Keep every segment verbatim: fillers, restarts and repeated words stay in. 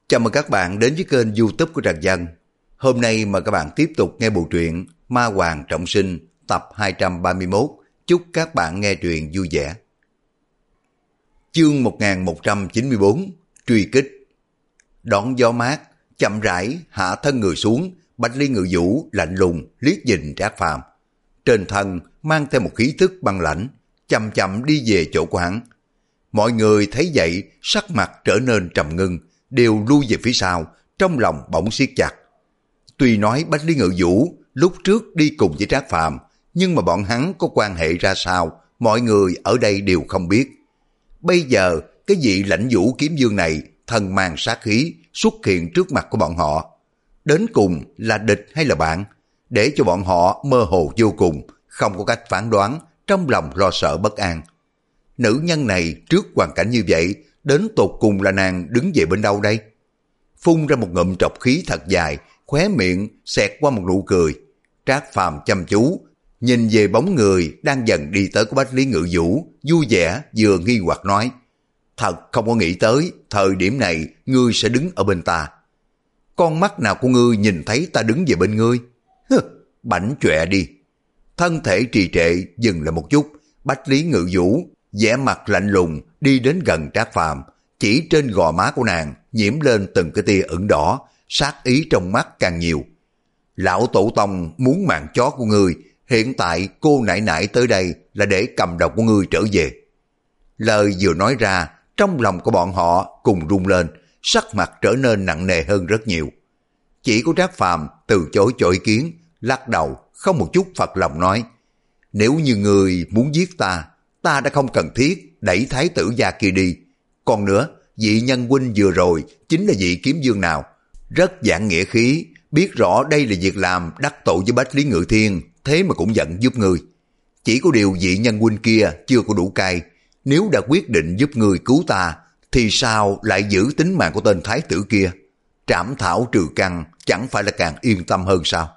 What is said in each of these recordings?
Chào mừng các bạn đến với kênh YouTube của Trần Dân. Hôm nay mời các bạn tiếp tục nghe bộ truyện Ma Hoàng Trọng Sinh tập hai trăm ba mươi mốt. Chúc các bạn nghe truyện vui vẻ. Chương một nghìn một trăm chín mươi tư. Truy kích. Đón gió mát, chậm rãi hạ thân người xuống, Bạch Lý Ngự Vũ lạnh lùng liếc nhìn Trác Phàm. Trên thân mang theo một khí tức băng lãnh, chậm chậm đi về chỗ của hắn. Mọi người thấy vậy, sắc mặt trở nên trầm ngưng, đều lui về phía sau, trong lòng bỗng siết chặt. Tuy nói Bạch Lý Ngự Vũ lúc trước đi cùng với Trác Phàm, nhưng mà bọn hắn có quan hệ ra sao, mọi người ở đây đều không biết. Bây giờ, cái vị Lãnh Vũ Kiếm Vương này thân mang sát khí xuất hiện trước mặt của bọn họ. Đến cùng là địch hay là bạn, để cho bọn họ mơ hồ vô cùng, không có cách phán đoán, trong lòng lo sợ bất an. Nữ nhân này trước hoàn cảnh như vậy, đến tột cùng là nàng đứng về bên đâu đây? Phun ra một ngụm trọc khí thật dài, khóe miệng xẹt qua một nụ cười. Trác Phàm chăm chú nhìn về bóng người đang dần đi tới của Bách Lý Ngự Vũ, vui vẻ vừa nghi hoặc nói: thật không có nghĩ tới thời điểm này ngươi sẽ đứng ở bên ta. Con mắt nào của ngươi nhìn thấy ta đứng về bên ngươi? Hừ, bảnh chọe đi. Thân thể trì trệ dừng lại một chút, Bách Lý Ngự Vũ vẻ mặt lạnh lùng đi đến gần Trác Phàm, chỉ trên gò má của nàng nhiễm lên từng cái tia ửng đỏ, sát ý trong mắt càng nhiều. Lão tổ tông muốn mạng chó của ngươi, hiện tại cô nại nại tới đây là để cầm đầu của ngươi trở về. Lời vừa nói ra, trong lòng của bọn họ cùng rung lên, sắc mặt trở nên nặng nề hơn rất nhiều. Chỉ có Trác Phàm từ chối cho ý kiến, lắc đầu không một chút phật lòng nói: nếu như ngươi muốn giết ta, ta đã không cần thiết đẩy thái tử gia kia đi. Còn nữa, vị nhân huynh vừa rồi chính là vị kiếm vương nào, rất giảng nghĩa khí, biết rõ đây là việc làm đắc tội với Bách Lý Ngự Thiên, thế mà cũng giận giúp ngươi. Chỉ có điều vị nhân huynh kia chưa có đủ cay, nếu đã quyết định giúp ngươi cứu ta, thì sao lại giữ tính mạng của tên thái tử kia? Trảm thảo trừ căn chẳng phải là càng yên tâm hơn sao?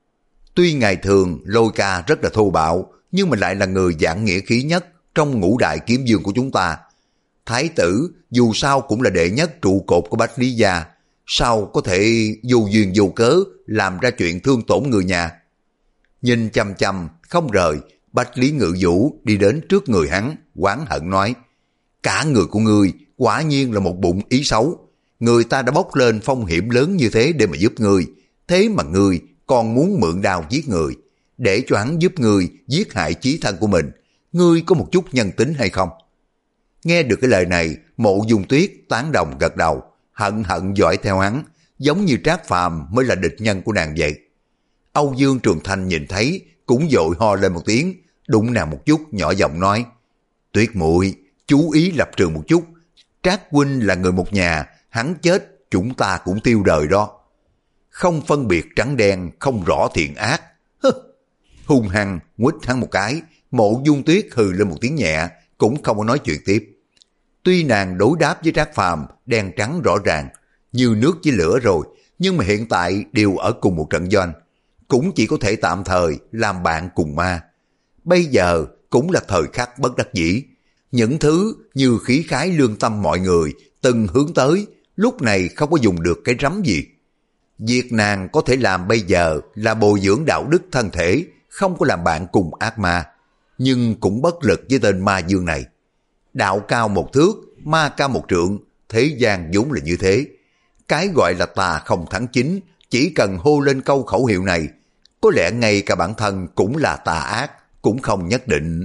Tuy ngày thường Lôi Ca rất là thô bạo, nhưng mà lại là người giảng nghĩa khí nhất trong ngũ đại kiếm vương của chúng ta. Thái tử dù sao cũng là đệ nhất trụ cột của Bách Lý gia, sao có thể vô duyên vô cớ làm ra chuyện thương tổn người nhà? Nhìn chăm chăm không rời, Bách Lý Ngự Vũ đi đến trước người hắn, oán hận nói: cả người của ngươi quả nhiên là một bụng ý xấu. Người ta đã bốc lên phong hiểm lớn như thế để mà giúp ngươi, thế mà ngươi còn muốn mượn đao giết người, để cho hắn giúp ngươi giết hại chí thân của mình. Ngươi có một chút nhân tính hay không? Nghe được cái lời này, Mộ Dung Tuyết tán đồng gật đầu, hận hận dõi theo hắn, giống như Trác Phàm mới là địch nhân của nàng vậy. Âu Dương Trường Thanh nhìn thấy cũng vội ho lên một tiếng, đụng nàng một chút, nhỏ giọng nói: Tuyết muội chú ý lập trường một chút, Trác huynh là người một nhà, hắn chết chúng ta cũng tiêu đời đó. Không phân biệt trắng đen, không rõ thiện ác. Hứ. Hung hăng nguýt hắn một cái, Mộ Dung Tuyết hừ lên một tiếng nhẹ, cũng không có nói chuyện tiếp. Tuy nàng đối đáp với Trác Phàm đen trắng rõ ràng, như nước với lửa rồi, nhưng mà hiện tại đều ở cùng một trận doanh, cũng chỉ có thể tạm thời làm bạn cùng ma. Bây giờ cũng là thời khắc bất đắc dĩ, những thứ như khí khái lương tâm mọi người từng hướng tới, lúc này không có dùng được cái rắm gì. Việc nàng có thể làm bây giờ là bồi dưỡng đạo đức thân thể, không có làm bạn cùng ác ma, nhưng cũng bất lực với tên ma dương này. Đạo cao một thước, ma cao một trượng, thế gian vốn là như thế. Cái gọi là tà không thắng chính, chỉ cần hô lên câu khẩu hiệu này, có lẽ ngay cả bản thân cũng là tà ác, cũng không nhất định.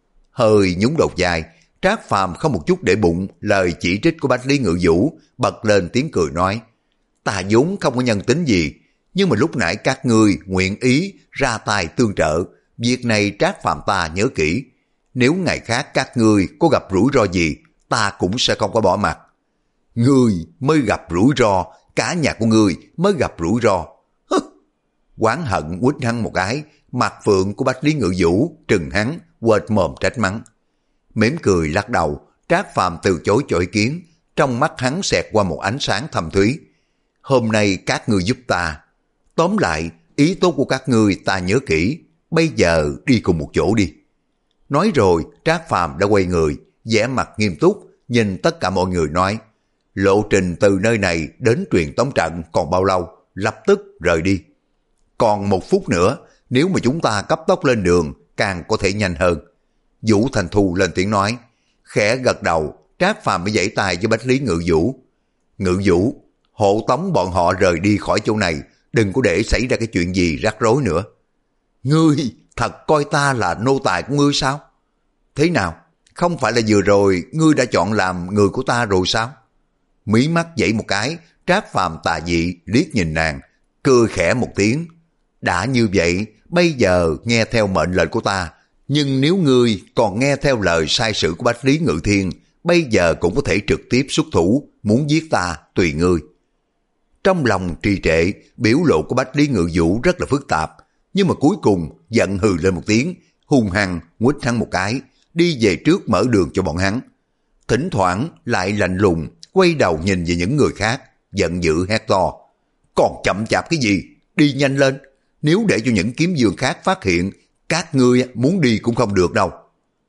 Hơi nhún đầu dài, Trác Phàm không một chút để bụng lời chỉ trích của Bách Lý Ngự Vũ, bật lên tiếng cười nói: ta vốn không có nhân tính gì, nhưng mà lúc nãy các ngươi nguyện ý ra tay tương trợ, việc này Trác Phàm ta nhớ kỹ. Nếu ngày khác các ngươi có gặp rủi ro gì, ta cũng sẽ không có bỏ mặt. Ngươi mới gặp rủi ro, cả nhà của ngươi mới gặp rủi ro. Hứ! Oán hận quýt hắn một cái, mặt phượng của Bách Lý Ngự Vũ trừng hắn, quệt mồm trách mắng. Mỉm cười lắc đầu, Trác Phàm từ chối cho ý kiến, trong mắt hắn xẹt qua một ánh sáng thâm thúy. Hôm nay các ngươi giúp ta. Tóm lại, ý tốt của các ngươi ta nhớ kỹ, bây giờ đi cùng một chỗ đi. Nói rồi, Trác Phàm đã quay người, vẻ mặt nghiêm túc, nhìn tất cả mọi người nói: lộ trình từ nơi này đến truyền tống trận còn bao lâu, lập tức rời đi. Còn một phút nữa, nếu mà chúng ta cấp tốc lên đường, càng có thể nhanh hơn. Vũ Thành Thu lên tiếng nói, khẽ gật đầu, Trác Phàm mới giãy tay với Bách Lý Ngự Vũ. Ngự Vũ, hộ tống bọn họ rời đi khỏi chỗ này, đừng có để xảy ra cái chuyện gì rắc rối nữa. Ngươi thật coi ta là nô tài của ngươi sao? Thế nào? Không phải là vừa rồi ngươi đã chọn làm người của ta rồi sao? Mí mắt dậy một cái, Trác Phàm tà dị liếc nhìn nàng, cười khẽ một tiếng. Đã như vậy, bây giờ nghe theo mệnh lệnh của ta, nhưng nếu ngươi còn nghe theo lời sai sử của Bách Lý Ngự Thiên, bây giờ cũng có thể trực tiếp xuất thủ, muốn giết ta tùy ngươi. Trong lòng trì trệ, biểu lộ của Bách Lý Ngự Vũ rất là phức tạp, nhưng mà cuối cùng giận hừ lên một tiếng, hung hăng nguýt hắn một cái, đi về trước mở đường cho bọn hắn. Thỉnh thoảng lại lạnh lùng, quay đầu nhìn về những người khác, giận dữ hét to. Còn chậm chạp cái gì? Đi nhanh lên, nếu để cho những kiếm dương khác phát hiện, các ngươi muốn đi cũng không được đâu.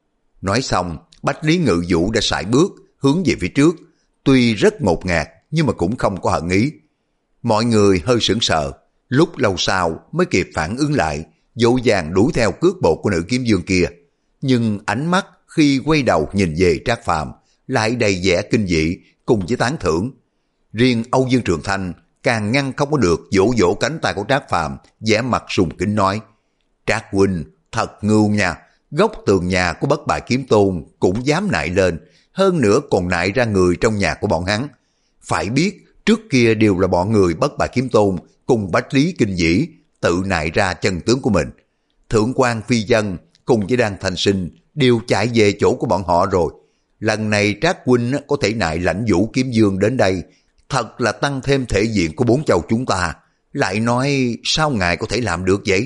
Nói xong, Bách Lý Ngự Vũ đã sải bước, hướng về phía trước, tuy rất ngột ngạt, nhưng mà cũng không có hận ý. Mọi người hơi sững sờ, lúc lâu sau mới kịp phản ứng lại, dỗ dàng đuổi theo cước bộ của nữ kiếm dương kia. Nhưng ánh mắt khi quay đầu nhìn về Trác Phàm lại đầy vẻ kinh dị cùng với tán thưởng. Riêng Âu Dương Trường Thanh càng ngăn không có được vỗ vỗ cánh tay của Trác Phàm, vẻ mặt sùng kính nói: Trác huynh thật ngưu nha, góc tường nhà của Bất Bại Kiếm Tôn cũng dám nại lên, hơn nữa còn nại ra người trong nhà của bọn hắn. Phải biết trước kia đều là bọn người Bất Bại Kiếm Tôn cùng Bách Lý Kinh Dĩ tự nại ra chân tướng của mình. Thượng quan Phi Dân cùng với Đan Thanh Sinh đều chạy về chỗ của bọn họ rồi. Lần này Trác huynh có thể nại Lãnh Vũ Kiếm Dương đến đây, thật là tăng thêm thể diện của bốn châu chúng ta. Lại nói sao ngài có thể làm được vậy?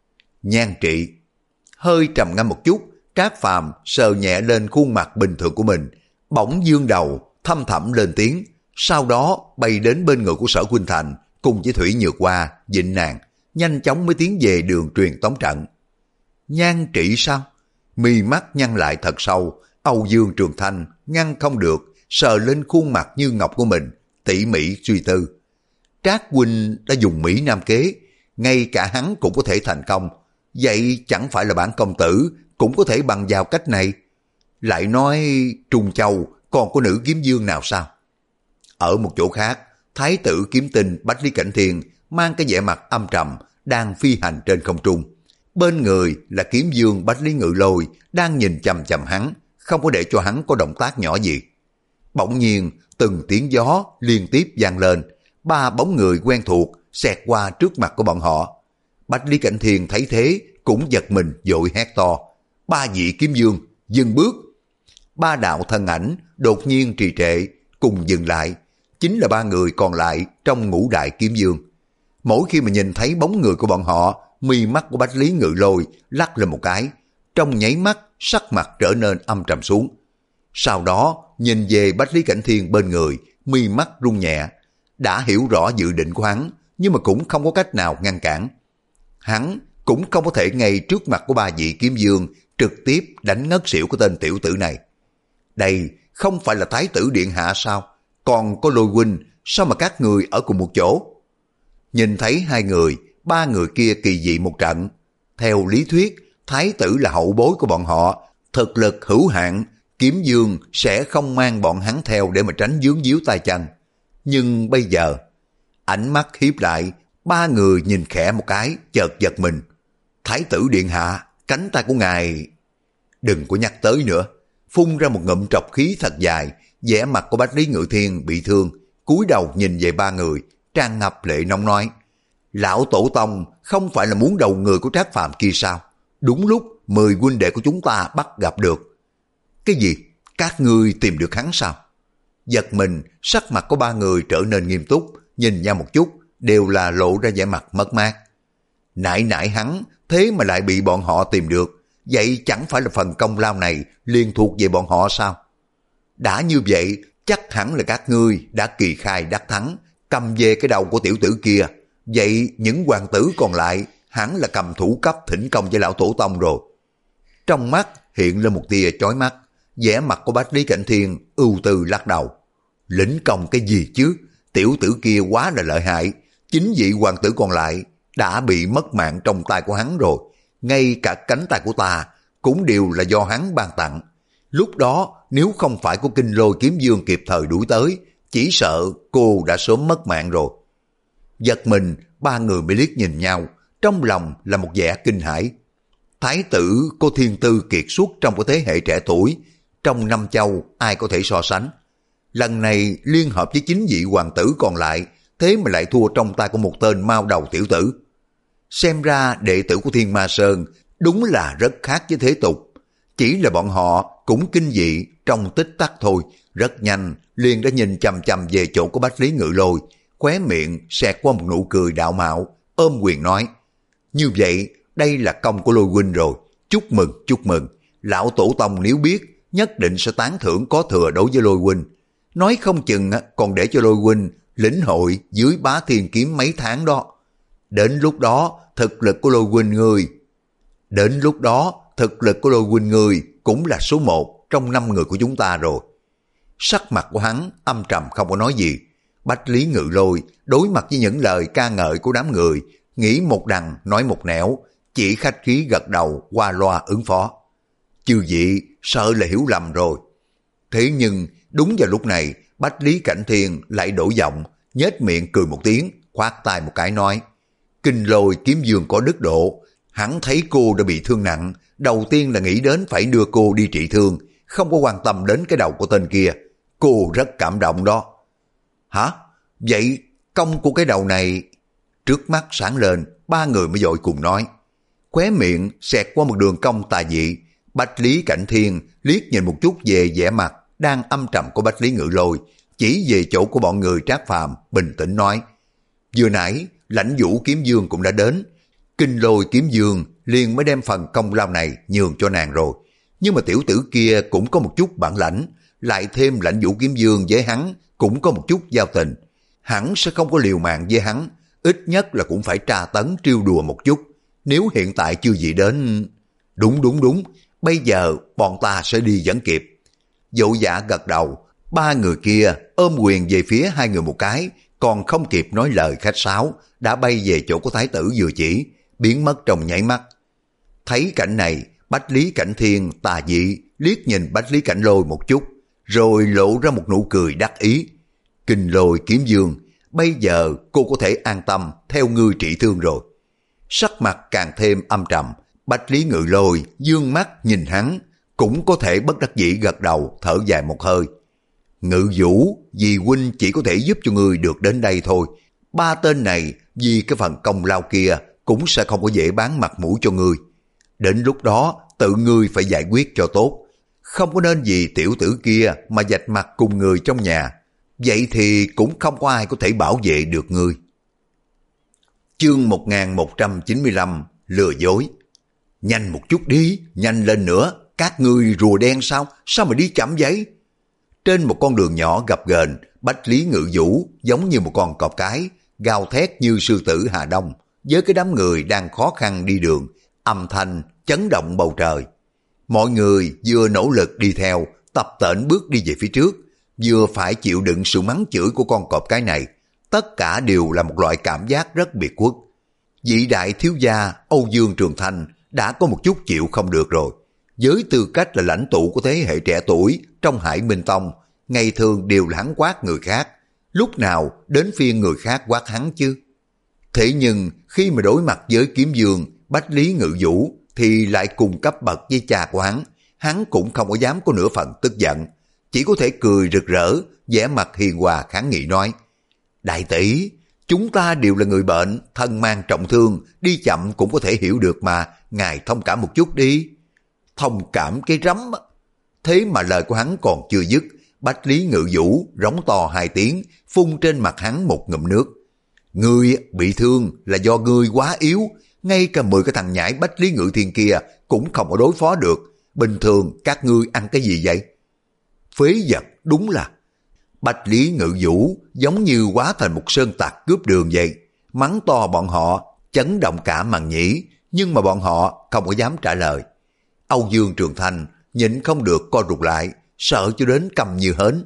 Nhan Trị hơi trầm ngâm một chút, Trác Phàm sờ nhẹ lên khuôn mặt bình thường của mình, bỗng dương đầu thâm thẳm lên tiếng, sau đó bay đến bên người của Sở Khuynh Thành cùng với Thủy Nhược Hoa, Vịnh Nàng, nhanh chóng mới tiến về đường truyền tống trận. Nhan Trị sao? Mi mắt nhăn lại thật sâu, Âu Dương Trường Thanh ngăn không được, sờ lên khuôn mặt như ngọc của mình, tỉ mỉ suy tư. Trác huynh đã dùng Mỹ Nam kế, ngay cả hắn cũng có thể thành công, vậy chẳng phải là bản công tử cũng có thể bằng vào cách này? Lại nói Trung Châu còn có nữ kiếm dương nào sao? Ở một chỗ khác, Thái tử kiếm tinh Bách Lý Cảnh Thiên mang cái vẻ mặt âm trầm đang phi hành trên không trung. Bên người là kiếm dương Bách Lý Ngự Lôi đang nhìn chằm chằm hắn, không có để cho hắn có động tác nhỏ gì. Bỗng nhiên từng tiếng gió liên tiếp vang lên, ba bóng người quen thuộc xẹt qua trước mặt của bọn họ. Bách Lý Cảnh Thiên thấy thế cũng giật mình vội hét to: Ba vị kiếm dương, dừng bước! Ba đạo thân ảnh đột nhiên trì trệ cùng dừng lại, chính là ba người còn lại trong ngũ đại kiếm dương. Mỗi khi mà nhìn thấy bóng người của bọn họ, mi mắt của Bách Lý Ngự Lôi lắc lên một cái, trong nháy mắt sắc mặt trở nên âm trầm xuống. Sau đó nhìn về Bách Lý Cảnh Thiên bên người, mi mắt rung nhẹ. Đã hiểu rõ dự định của hắn, nhưng mà cũng không có cách nào ngăn cản. Hắn cũng không có thể ngay trước mặt của ba vị kiếm dương trực tiếp đánh ngất xỉu của tên tiểu tử này. Đây không phải là Thái tử điện hạ sao? Còn có Lôi huynh, sao mà các người ở cùng một chỗ? Nhìn thấy hai người, ba người kia kỳ dị một trận. Theo lý thuyết, Thái tử là hậu bối của bọn họ, thực lực hữu hạn, kiếm dương sẽ không mang bọn hắn theo để mà tránh vướng víu tay chân. Nhưng bây giờ, ánh mắt hiếp lại, ba người nhìn khẽ một cái, chợt giật mình. Thái tử điện hạ, cánh tay của ngài... Đừng có nhắc tới nữa. Phun ra một ngụm trọc khí thật dài, vẻ mặt của Bách Lý Ngự Thiên bị thương, cúi đầu nhìn về ba người, tràn ngập lệ nóng nói: Lão tổ tông không phải là muốn đầu người của Trác Phàm kia sao? Đúng lúc mười huynh đệ của chúng ta bắt gặp được. Cái gì? Các ngươi tìm được hắn sao? Giật mình, sắc mặt của ba người trở nên nghiêm túc, nhìn nhau một chút, đều là lộ ra vẻ mặt mất mát. Nại nại hắn, thế mà lại bị bọn họ tìm được, vậy chẳng phải là phần công lao này liên thuộc về bọn họ sao? Đã như vậy, chắc hẳn là các ngươi đã kỳ khai đắc thắng, cầm về cái đầu của tiểu tử kia. Vậy những hoàng tử còn lại hẳn là cầm thủ cấp thỉnh công với lão tổ tông rồi. Trong mắt hiện lên một tia chói mắt, vẻ mặt của Bách Lý Cảnh Thiên ưu tư lắc đầu. Lĩnh công cái gì chứ, tiểu tử kia quá là lợi hại, chính vị hoàng tử còn lại đã bị mất mạng trong tay của hắn rồi, ngay cả cánh tay của ta cũng đều là do hắn ban tặng. Lúc đó nếu không phải có Kinh Lôi Kiếm Dương kịp thời đuổi tới, chỉ sợ cô đã sớm mất mạng rồi. Giật mình, ba người mới liếc nhìn nhau, trong lòng là một vẻ kinh hãi. Thái tử có thiên tư kiệt xuất trong cái thế hệ trẻ tuổi, trong năm châu ai có thể so sánh. Lần này liên hợp với chính vị hoàng tử còn lại, thế mà lại thua trong tay của một tên mao đầu tiểu tử. Xem ra đệ tử của Thiên Ma Sơn đúng là rất khác với thế tục. Chỉ là bọn họ cũng kinh dị trong tích tắc thôi, rất nhanh liền đã nhìn chằm chằm về chỗ của Bách Lý Ngự Lôi, khóe miệng xẹt qua một nụ cười đạo mạo, ôm quyền nói: như vậy đây là công của Lôi huynh rồi, chúc mừng chúc mừng, lão tổ tông nếu biết nhất định sẽ tán thưởng có thừa đối với Lôi huynh, nói không chừng còn để cho Lôi huynh lĩnh hội dưới Bá Thiên kiếm mấy tháng đó. Đến lúc đó thực lực của Lôi huynh người đến lúc đó thực lực của Lôi huynh người cũng là số một trong năm người của chúng ta rồi. Sắc mặt của hắn âm trầm không có nói gì. Bách Lý Ngự Lôi đối mặt với những lời ca ngợi của đám người, nghĩ một đằng nói một nẻo, chỉ khách khí gật đầu qua loa ứng phó. Chư vị sợ là hiểu lầm rồi. Thế nhưng đúng vào lúc này, Bách Lý Cảnh Thiên lại đổi giọng, nhếch miệng cười một tiếng, khoát tay một cái nói: Kinh Lôi Kiếm Dương có đức độ, hắn thấy cô đã bị thương nặng, đầu tiên là nghĩ đến phải đưa cô đi trị thương, không có quan tâm đến cái đầu của tên kia. Cô rất cảm động đó. Hả? Vậy công của cái đầu này... Trước mắt sáng lên, ba người mới dội cùng nói. Khóe miệng xẹt qua một đường cong tà dị, Bách Lý Cảnh Thiên liếc nhìn một chút về vẻ mặt đang âm trầm của Bách Lý Ngự Lôi, chỉ về chỗ của bọn người Trác Phàm, bình tĩnh nói: vừa nãy Lãnh Vũ Kiếm Dương cũng đã đến, Kinh Lôi Kiếm Dương liền mới đem phần công lao này nhường cho nàng rồi, nhưng mà tiểu tử kia cũng có một chút bản lãnh, lại thêm Lãnh Vũ Kiếm Dương với hắn cũng có một chút giao tình, hắn sẽ không có liều mạng với hắn, ít nhất là cũng phải tra tấn trêu đùa một chút. Nếu hiện tại chưa gì đến... Đúng đúng đúng, bây giờ bọn ta sẽ đi dẫn kịp. Dỗ Dạ gật đầu, ba người kia ôm quyền về phía hai người một cái, còn không kịp nói lời khách sáo, đã bay về chỗ của thái tử vừa chỉ, biến mất trong nháy mắt. Thấy cảnh này, Bách Lý Cảnh Thiên tà dị liếc nhìn Bách Lý Cảnh Lôi một chút, rồi lộ ra một nụ cười đắc ý. Kinh Lôi Kiếm Dương, bây giờ cô có thể an tâm theo ngươi trị thương rồi. Sắc mặt càng thêm âm trầm, Bách Lý Ngự Lôi dương mắt nhìn hắn, cũng có thể bất đắc dĩ gật đầu thở dài một hơi. Ngự Vũ, vì huynh chỉ có thể giúp cho ngươi được đến đây thôi. Ba tên này vì cái phần công lao kia cũng sẽ không có dễ bán mặt mũi cho ngươi. Đến lúc đó tự ngươi phải giải quyết cho tốt, không có nên vì tiểu tử kia mà vạch mặt cùng người trong nhà. Vậy thì cũng không có ai có thể bảo vệ được ngươi. Chương một nghìn một trăm chín mươi lăm, lừa dối. Nhanh một chút đi, nhanh lên nữa, các ngươi rùa đen sao, sao mà đi chậm vậy? Trên một con đường nhỏ gập ghềnh, Bách Lý Ngự Vũ giống như một con cọp cái, gào thét như sư tử Hà Đông, với cái đám người đang khó khăn đi đường, âm thanh chấn động bầu trời. Mọi người vừa nỗ lực đi theo, tập tễnh bước đi về phía trước, vừa phải chịu đựng sự mắng chửi của con cọp cái này, tất cả đều là một loại cảm giác rất biệt quốc. Vị đại thiếu gia Âu Dương Trường Thanh đã có một chút chịu không được rồi. Với tư cách là lãnh tụ của thế hệ trẻ tuổi trong Hải Minh Tông, ngày thường đều là hắn quát người khác, lúc nào đến phiên người khác quát hắn chứ? Thế nhưng khi mà đối mặt với Kiếm Dương, Bách Lý Ngự Vũ thì lại cùng cấp bậc với cha của hắn, hắn cũng không có dám có nửa phần tức giận, chỉ có thể cười rực rỡ, vẻ mặt hiền hòa kháng nghị nói: Đại tỷ, chúng ta đều là người bệnh, thân mang trọng thương, đi chậm cũng có thể hiểu được mà, ngài thông cảm một chút đi. Thông cảm cái rắm. Thế mà lời của hắn còn chưa dứt, Bách Lý Ngự Vũ rống to hai tiếng, phun trên mặt hắn một ngụm nước. Ngươi bị thương là do ngươi quá yếu, ngay cả mười cái thằng nhãi Bách Lý Ngự Thiên kia cũng không có đối phó được. Bình thường các ngươi ăn cái gì vậy? Phế vật, đúng là. Bách Lý Ngự Vũ giống như hóa thành một sơn tặc cướp đường vậy, mắng to bọn họ, chấn động cả màn nhĩ, nhưng mà bọn họ không có dám trả lời. Âu Dương Trường Thanh nhịn không được co rụt lại, sợ cho đến câm như hến.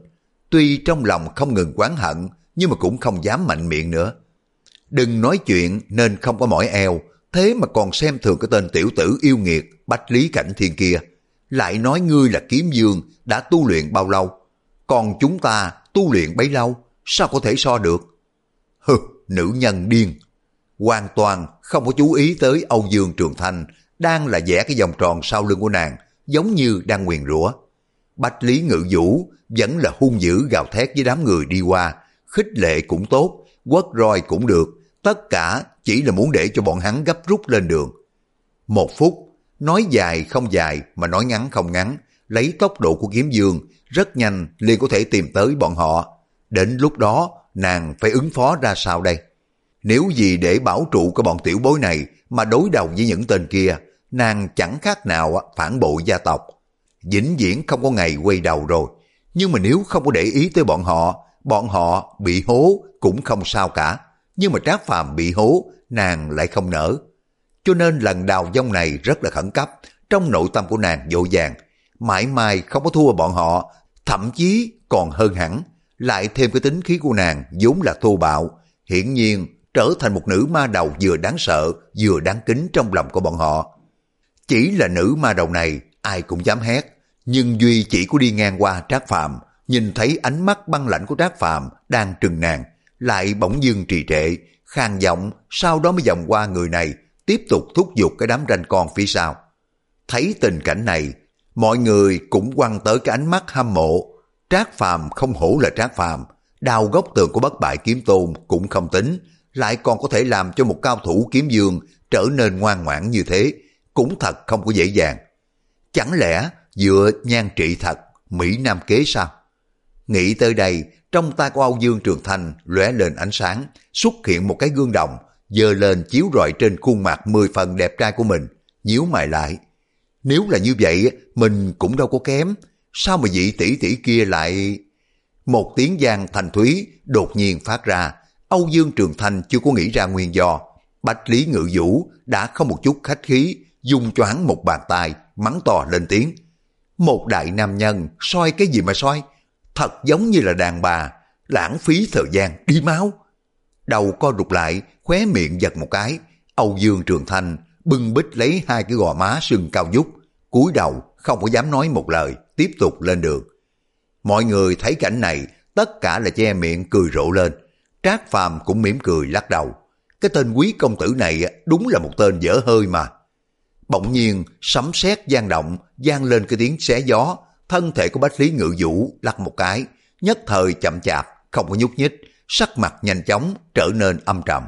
Tuy trong lòng không ngừng oán hận, nhưng mà cũng không dám mạnh miệng nữa. Đừng nói chuyện nên không có mỏi eo, thế mà còn xem thường cái tên tiểu tử yêu nghiệt Bách Lý Cảnh Thiên kia. Lại nói ngươi là kiếm dương, đã tu luyện bao lâu? Còn chúng ta tu luyện bấy lâu, sao có thể so được? Hừ, nữ nhân điên. Hoàn toàn không có chú ý tới Âu Dương Trường Thanh đang là vẽ cái vòng tròn sau lưng của nàng, giống như đang nguyền rủa. Bách Lý Ngự Vũ vẫn là hung dữ gào thét với đám người đi qua, khích lệ cũng tốt, quất roi cũng được, tất cả chỉ là muốn để cho bọn hắn gấp rút lên đường. Một phút, nói dài không dài mà nói ngắn không ngắn, lấy tốc độ của kiếm dương, rất nhanh liền có thể tìm tới bọn họ. Đến lúc đó, nàng phải ứng phó ra sao đây? Nếu gì để bảo trụ cái bọn tiểu bối này mà đối đầu với những tên kia, nàng chẳng khác nào phản bội gia tộc. Vĩnh viễn không có ngày quay đầu rồi. Nhưng mà nếu không có để ý tới bọn họ, bọn họ bị hố cũng không sao cả. Nhưng mà Trác Phàm bị hố, nàng lại không nỡ. Cho nên lần đào vong này rất là khẩn cấp, trong nội tâm của nàng vội vàng, mãi mãi không có thua bọn họ, thậm chí còn hơn hẳn. Lại thêm cái tính khí của nàng vốn là thô bạo, hiển nhiên trở thành một nữ ma đầu vừa đáng sợ vừa đáng kính trong lòng của bọn họ. Chỉ là nữ ma đầu này ai cũng dám hét, nhưng duy chỉ có đi ngang qua Trác Phàm, nhìn thấy ánh mắt băng lãnh của Trác Phàm đang trừng nàng, lại bỗng dưng trì trệ, khàn giọng, sau đó mới vòng qua người này, tiếp tục thúc giục cái đám ranh con phía sau. Thấy tình cảnh này, mọi người cũng quăng tới cái ánh mắt hâm mộ. Trác Phàm không hổ là Trác Phàm, đào góc tường của bất bại kiếm tôn cũng không tính, lại còn có thể làm cho một cao thủ kiếm dương trở nên ngoan ngoãn như thế, cũng thật không có dễ dàng. Chẳng lẽ dựa nhan trị thật, Mỹ Nam kế sao? Nghĩ tới đây, trong tay của Âu Dương Trường Thanh lóe lên ánh sáng, xuất hiện một cái gương đồng, giơ lên chiếu rọi trên khuôn mặt mười phần đẹp trai của mình, nhíu mày lại. Nếu là như vậy, mình cũng đâu có kém, sao mà vị tỷ tỷ kia lại... Một tiếng vang thanh thúy đột nhiên phát ra, Âu Dương Trường Thanh chưa có nghĩ ra nguyên do. Bách Lý Ngự Vũ đã không một chút khách khí, dùng choáng một bàn tay, mắng to lên tiếng. Một đại nam nhân, soi cái gì mà soi? Thật giống như là đàn bà, lãng phí thời gian, đi máu. Đầu co rụt lại, khóe miệng giật một cái, Âu Dương Trường Thanh bưng bít lấy hai cái gò má sưng cao vút, cúi đầu không có dám nói một lời, tiếp tục lên đường. Mọi người thấy cảnh này, tất cả là che miệng cười rộ lên. Trác Phàm cũng mỉm cười lắc đầu. Cái tên quý công tử này đúng là một tên dở hơi mà. Bỗng nhiên sấm sét vang động, vang lên cái tiếng xé gió, thân thể của Bách Lý Ngự Vũ lắc một cái, nhất thời chậm chạp, không có nhúc nhích, sắc mặt nhanh chóng trở nên âm trầm.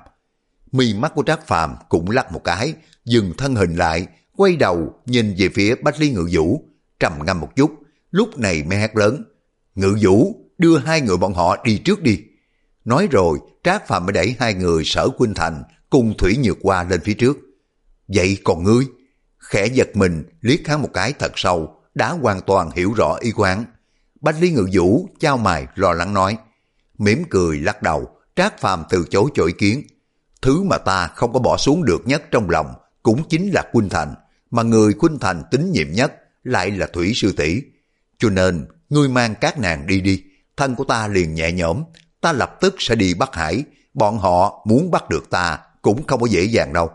Mi mắt của Trác Phàm cũng lắc một cái, dừng thân hình lại, quay đầu nhìn về phía Bách Lý Ngự Vũ, trầm ngâm một chút, lúc này mới hét lớn. Ngự Vũ, đưa hai người bọn họ đi trước đi. Nói rồi, Trác Phàm mới đẩy hai người Sở Khuynh Thành cùng Thủy Nhược Hoa lên phía trước. Vậy còn ngươi? Khẽ giật mình, liếc hắn một cái thật sâu, đã hoàn toàn hiểu rõ ý quán. Bách Lý Ngự Vũ chau mày lo lắng nói. Mỉm cười lắc đầu, Trác Phàm từ chối cho ý kiến. Thứ mà ta không có bỏ xuống được nhất trong lòng cũng chính là Khuynh Thành, mà người Khuynh Thành tín nhiệm nhất lại là Thủy sư tỷ. Cho nên, ngươi mang các nàng đi đi, thân của ta liền nhẹ nhõm, ta lập tức sẽ đi Bắc Hải, bọn họ muốn bắt được ta cũng không có dễ dàng đâu.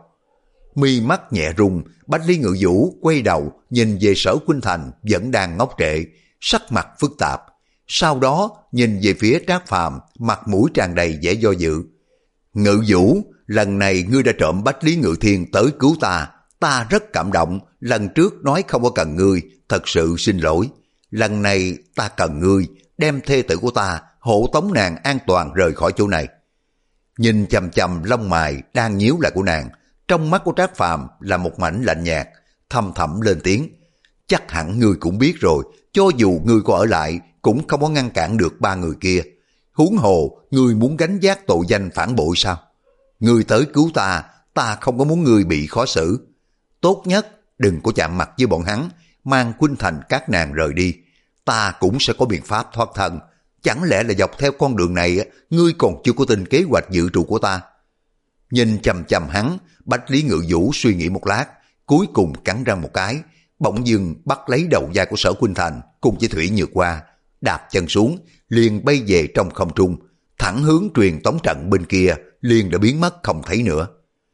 Mi mắt nhẹ rung, Bách Lý Ngự Vũ quay đầu nhìn về Sở Khuynh Thành vẫn đang ngốc trệ, sắc mặt phức tạp. Sau đó nhìn về phía Trác Phàm, mặt mũi tràn đầy vẻ do dự. Ngự Vũ, lần này ngươi đã trộm Bách Lý Ngự Thiên tới cứu ta, ta rất cảm động, lần trước nói không có cần ngươi, thật sự xin lỗi. Lần này ta cần ngươi, đem thê tử của ta hộ tống nàng an toàn rời khỏi chỗ này. Nhìn chằm chằm lông mày đang nhíu lại của nàng, trong mắt của Trác Phàm là một mảnh lạnh nhạt, thầm thầm lên tiếng. Chắc hẳn ngươi cũng biết rồi, cho dù ngươi có ở lại cũng không có ngăn cản được ba người kia. Huống hồ, ngươi muốn gánh vác tội danh phản bội sao? Ngươi tới cứu ta, ta không có muốn ngươi bị khó xử. Tốt nhất đừng có chạm mặt với bọn hắn, mang Khuynh Thành các nàng rời đi. Ta cũng sẽ có biện pháp thoát thân. Chẳng lẽ là dọc theo con đường này ngươi còn chưa có tin kế hoạch dự trù của ta? Nhìn chằm chằm hắn, Bách Lý Ngự Vũ suy nghĩ một lát, cuối cùng cắn răng một cái, bỗng dưng bắt lấy đầu vai của Sở Khuynh Thành cùng với Thủy Nhược Hoa, đạp chân xuống, liền bay về trong không trung, thẳng hướng truyền tống trận bên kia, liền đã biến mất không thấy nữa.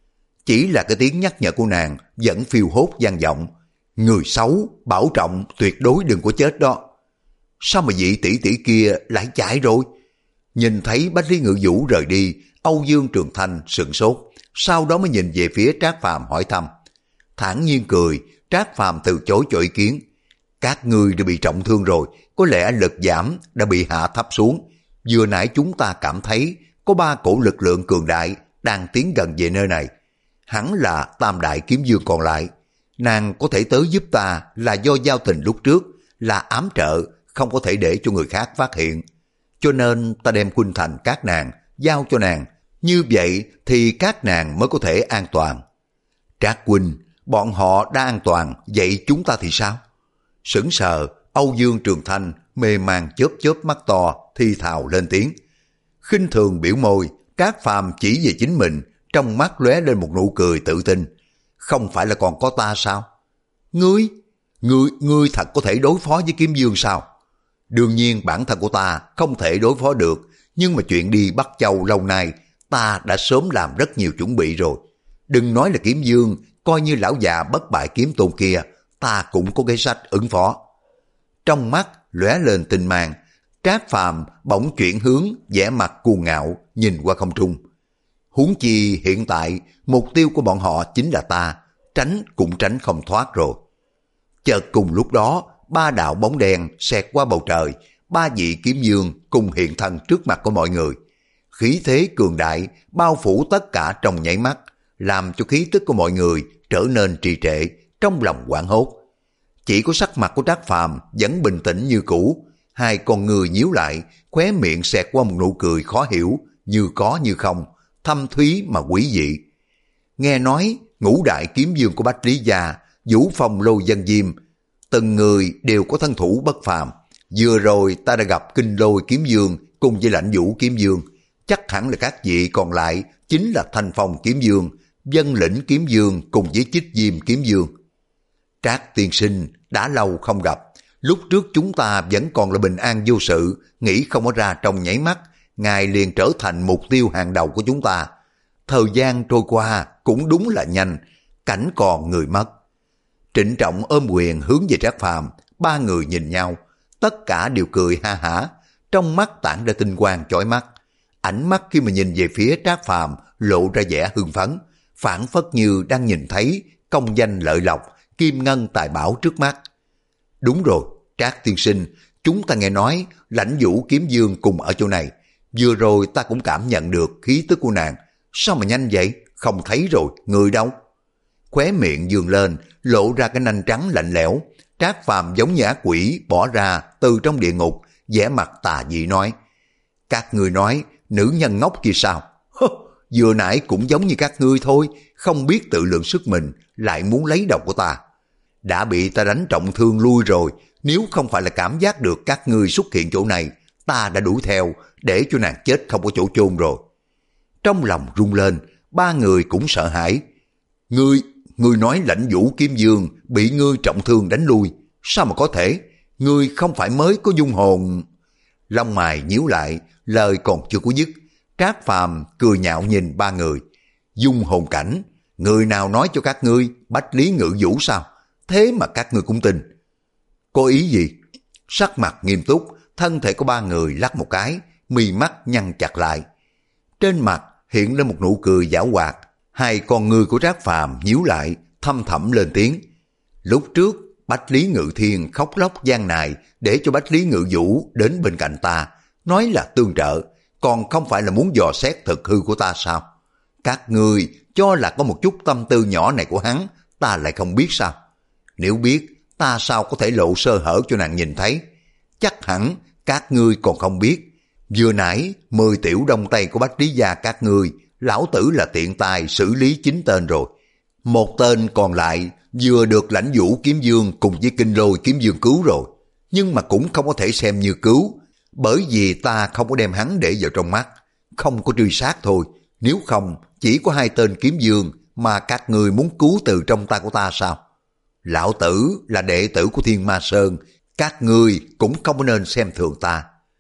Chỉ là cái tiếng nhắc nhở của nàng vẫn phiêu hốt vang vọng. Người xấu, bảo trọng, tuyệt đối đừng có chết đó. Sao mà vị tỷ tỷ kia lại chạy rồi? Nhìn thấy Bách Lý Ngự Vũ rời đi, Âu Dương Trường Thanh sửng sốt, sau đó mới nhìn về phía Trác Phàm hỏi thăm. Thản nhiên cười, Trác Phàm từ chối cho ý kiến. Các ngươi đã bị trọng thương rồi, có lẽ lực giảm đã bị hạ thấp xuống. Vừa nãy chúng ta cảm thấy có ba cổ lực lượng cường đại đang tiến gần về nơi này. Hẳn là Tam Đại Kiếm Dương còn lại. Nàng có thể tới giúp ta là do giao tình lúc trước, là ám trợ, không có thể để cho người khác phát hiện. Cho nên ta đem khuynh thành các nàng, giao cho nàng. Như vậy thì các nàng mới có thể an toàn. Trác huynh, bọn họ đã an toàn, vậy chúng ta thì sao? Sững sờ, Âu Dương Trường Thanh mê man chớp chớp mắt to, thi thào lên tiếng. Khinh thường biểu môi, Trác Phàm chỉ về chính mình, trong mắt lóe lên một nụ cười tự tin. Không phải là còn có ta sao? Ngươi, ngươi, ngươi thật có thể đối phó với Kiếm Dương sao? Đương nhiên bản thân của ta không thể đối phó được, nhưng mà chuyện đi Bắc Châu lâu nay, ta đã sớm làm rất nhiều chuẩn bị rồi. Đừng nói là Kiếm Dương, coi như lão già bất bại kiếm tôn kia, ta cũng có cái sách ứng phó. Trong mắt lóe lên tinh mang, Trác Phàm bỗng chuyển hướng, vẻ mặt cuồng ngạo nhìn qua không trung. Huống chi hiện tại mục tiêu của bọn họ chính là ta, tránh cũng tránh không thoát rồi. Chợt cùng lúc đó, ba đạo bóng đen xẹt qua bầu trời, ba vị kiếm dương cùng hiện thân trước mặt của mọi người. Khí thế cường đại bao phủ tất cả trong nháy mắt, làm cho khí tức của mọi người trở nên trì trệ, trong lòng hoảng hốt. Chỉ có sắc mặt của Trác Phàm vẫn bình tĩnh như cũ, hai con người nhíu lại, khóe miệng xẹt qua một nụ cười khó hiểu, như có như không, thâm thúy mà quý dị. Nghe nói ngũ đại kiếm dương của Bách Lý gia, Vũ Phong Lô Dân Diêm, từng người đều có thân thủ bất phàm. Vừa rồi ta đã gặp Kinh Lôi Kiếm Dương cùng với Lãnh Vũ Kiếm Dương, chắc hẳn là các vị còn lại chính là Thanh Phong Kiếm Dương, Vân Lĩnh Kiếm Dương cùng với Chích Diêm Kiếm Dương. Trác tiên sinh, đã lâu không gặp, lúc trước chúng ta vẫn còn là bình an vô sự, nghĩ không có ra trong nháy mắt, ngài liền trở thành mục tiêu hàng đầu của chúng ta. Thời gian trôi qua cũng đúng là nhanh, cảnh còn người mất. Trịnh Trọng ôm quyền hướng về Trác Phàm, ba người nhìn nhau, tất cả đều cười ha hả, trong mắt tản ra tinh quang chói mắt. Ánh mắt khi mà nhìn về phía Trác Phàm lộ ra vẻ hưng phấn, phảng phất như đang nhìn thấy công danh lợi lộc, kim ngân tài bảo trước mắt. Đúng rồi, Trác tiên sinh, chúng ta nghe nói Lãnh Vũ Kiếm Dương cùng ở chỗ này. Vừa rồi ta cũng cảm nhận được khí tức của nàng. Sao mà nhanh vậy? Không thấy rồi, người đâu? Khóe miệng dương lên, lộ ra cái nanh trắng lạnh lẽo. Trác Phàm giống như ác quỷ bỏ ra từ trong địa ngục, vẻ mặt tà dị nói. Các ngươi nói, nữ nhân ngốc kia sao? Hơ, vừa nãy cũng giống như các ngươi thôi, không biết tự lượng sức mình, lại muốn lấy đầu của ta. Đã bị ta đánh trọng thương lui rồi, nếu không phải là cảm giác được các ngươi xuất hiện chỗ này, ta đã đuổi theo, để cho nàng chết không có chỗ chôn rồi. Trong lòng rung lên, ba người cũng sợ hãi. Ngươi, ngươi nói Lãnh Vũ Kiếm Dương bị ngươi trọng thương đánh lui, sao mà có thể? Ngươi không phải mới có dung hồn? Lông mày nhíu lại, lời còn chưa có dứt, Trác Phàm cười nhạo nhìn ba người. Dung hồn cảnh, người nào nói cho các ngươi Bách Lý Ngự Vũ sao? Thế mà các ngươi cũng tin. Có ý gì? Sắc mặt nghiêm túc, thân thể của ba người lắc một cái, mi mắt nhăn chặt lại. Trên mặt hiện lên một nụ cười giảo hoạt, hai con ngươi của Trác Phàm nhíu lại, thâm thẳm lên tiếng. Lúc trước, Bách Lý Ngự Thiên khóc lóc gian nài để cho Bách Lý Ngự Vũ đến bên cạnh ta, nói là tương trợ, còn không phải là muốn dò xét thực hư của ta sao? Các ngươi cho là có một chút tâm tư nhỏ này của hắn, ta lại không biết sao? Nếu biết, ta sao có thể lộ sơ hở cho nàng nhìn thấy? Chắc hẳn các ngươi còn không biết. Vừa nãy, mười tiểu đông tây của Bách Lý gia các ngươi, lão tử là tiện tài xử lý chín tên rồi. Một tên còn lại vừa được Lãnh Vũ Kiếm Dương cùng với Kinh Lôi Kiếm Dương cứu rồi. Nhưng mà cũng không có thể xem như cứu, bởi vì ta không có đem hắn để vào trong mắt, không có truy sát thôi. Nếu không, chỉ có hai tên Kiếm Dương mà các người muốn cứu từ trong tay của ta sao? Lão tử là đệ tử của Thiên Ma Sơn, các ngươi cũng không nên xem thường ta.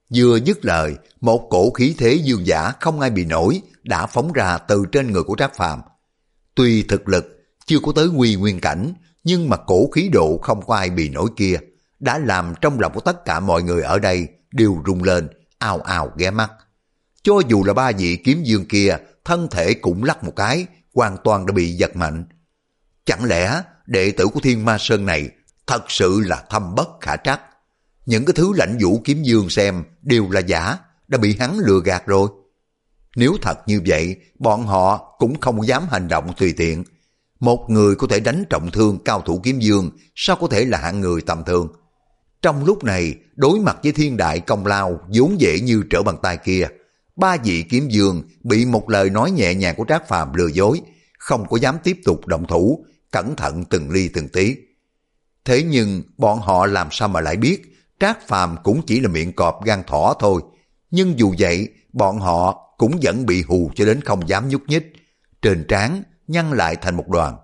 Vừa dứt lời, một cổ khí thế dương giả không ai bị nổi đã phóng ra từ trên người của Trác Phàm. Tuy thực lực chưa có tới Quy Nguyên cảnh, nhưng mà cổ khí độ không có ai bị nổi kia đã làm trong lòng của tất cả mọi người ở đây đều rung lên, ào ào ghé mắt. Cho dù là ba vị kiếm dương kia, thân thể cũng lắc một cái, hoàn toàn đã bị giật mạnh. Chẳng lẽ đệ tử của Thiên Ma Sơn này thật sự là thâm bất khả trắc? Những cái thứ Lãnh Vũ kiếm dương xem đều là giả, đã bị hắn lừa gạt rồi. Nếu thật như vậy, bọn họ cũng không dám hành động tùy tiện. Một người có thể đánh trọng thương cao thủ kiếm dương, sao có thể là hạng người tầm thường? Trong lúc này, đối mặt với thiên đại công lao vốn dễ như trở bàn tay kia, ba vị kiếm dương bị một lời nói nhẹ nhàng của Trác Phàm lừa dối, không có dám tiếp tục động thủ, cẩn thận từng ly từng tí. Thế nhưng bọn họ làm sao mà lại biết Trác Phàm cũng chỉ là miệng cọp gan thỏ thôi. Nhưng dù vậy, bọn họ cũng vẫn bị hù cho đến không dám nhúc nhích, trên trán nhăn lại thành một đoàn.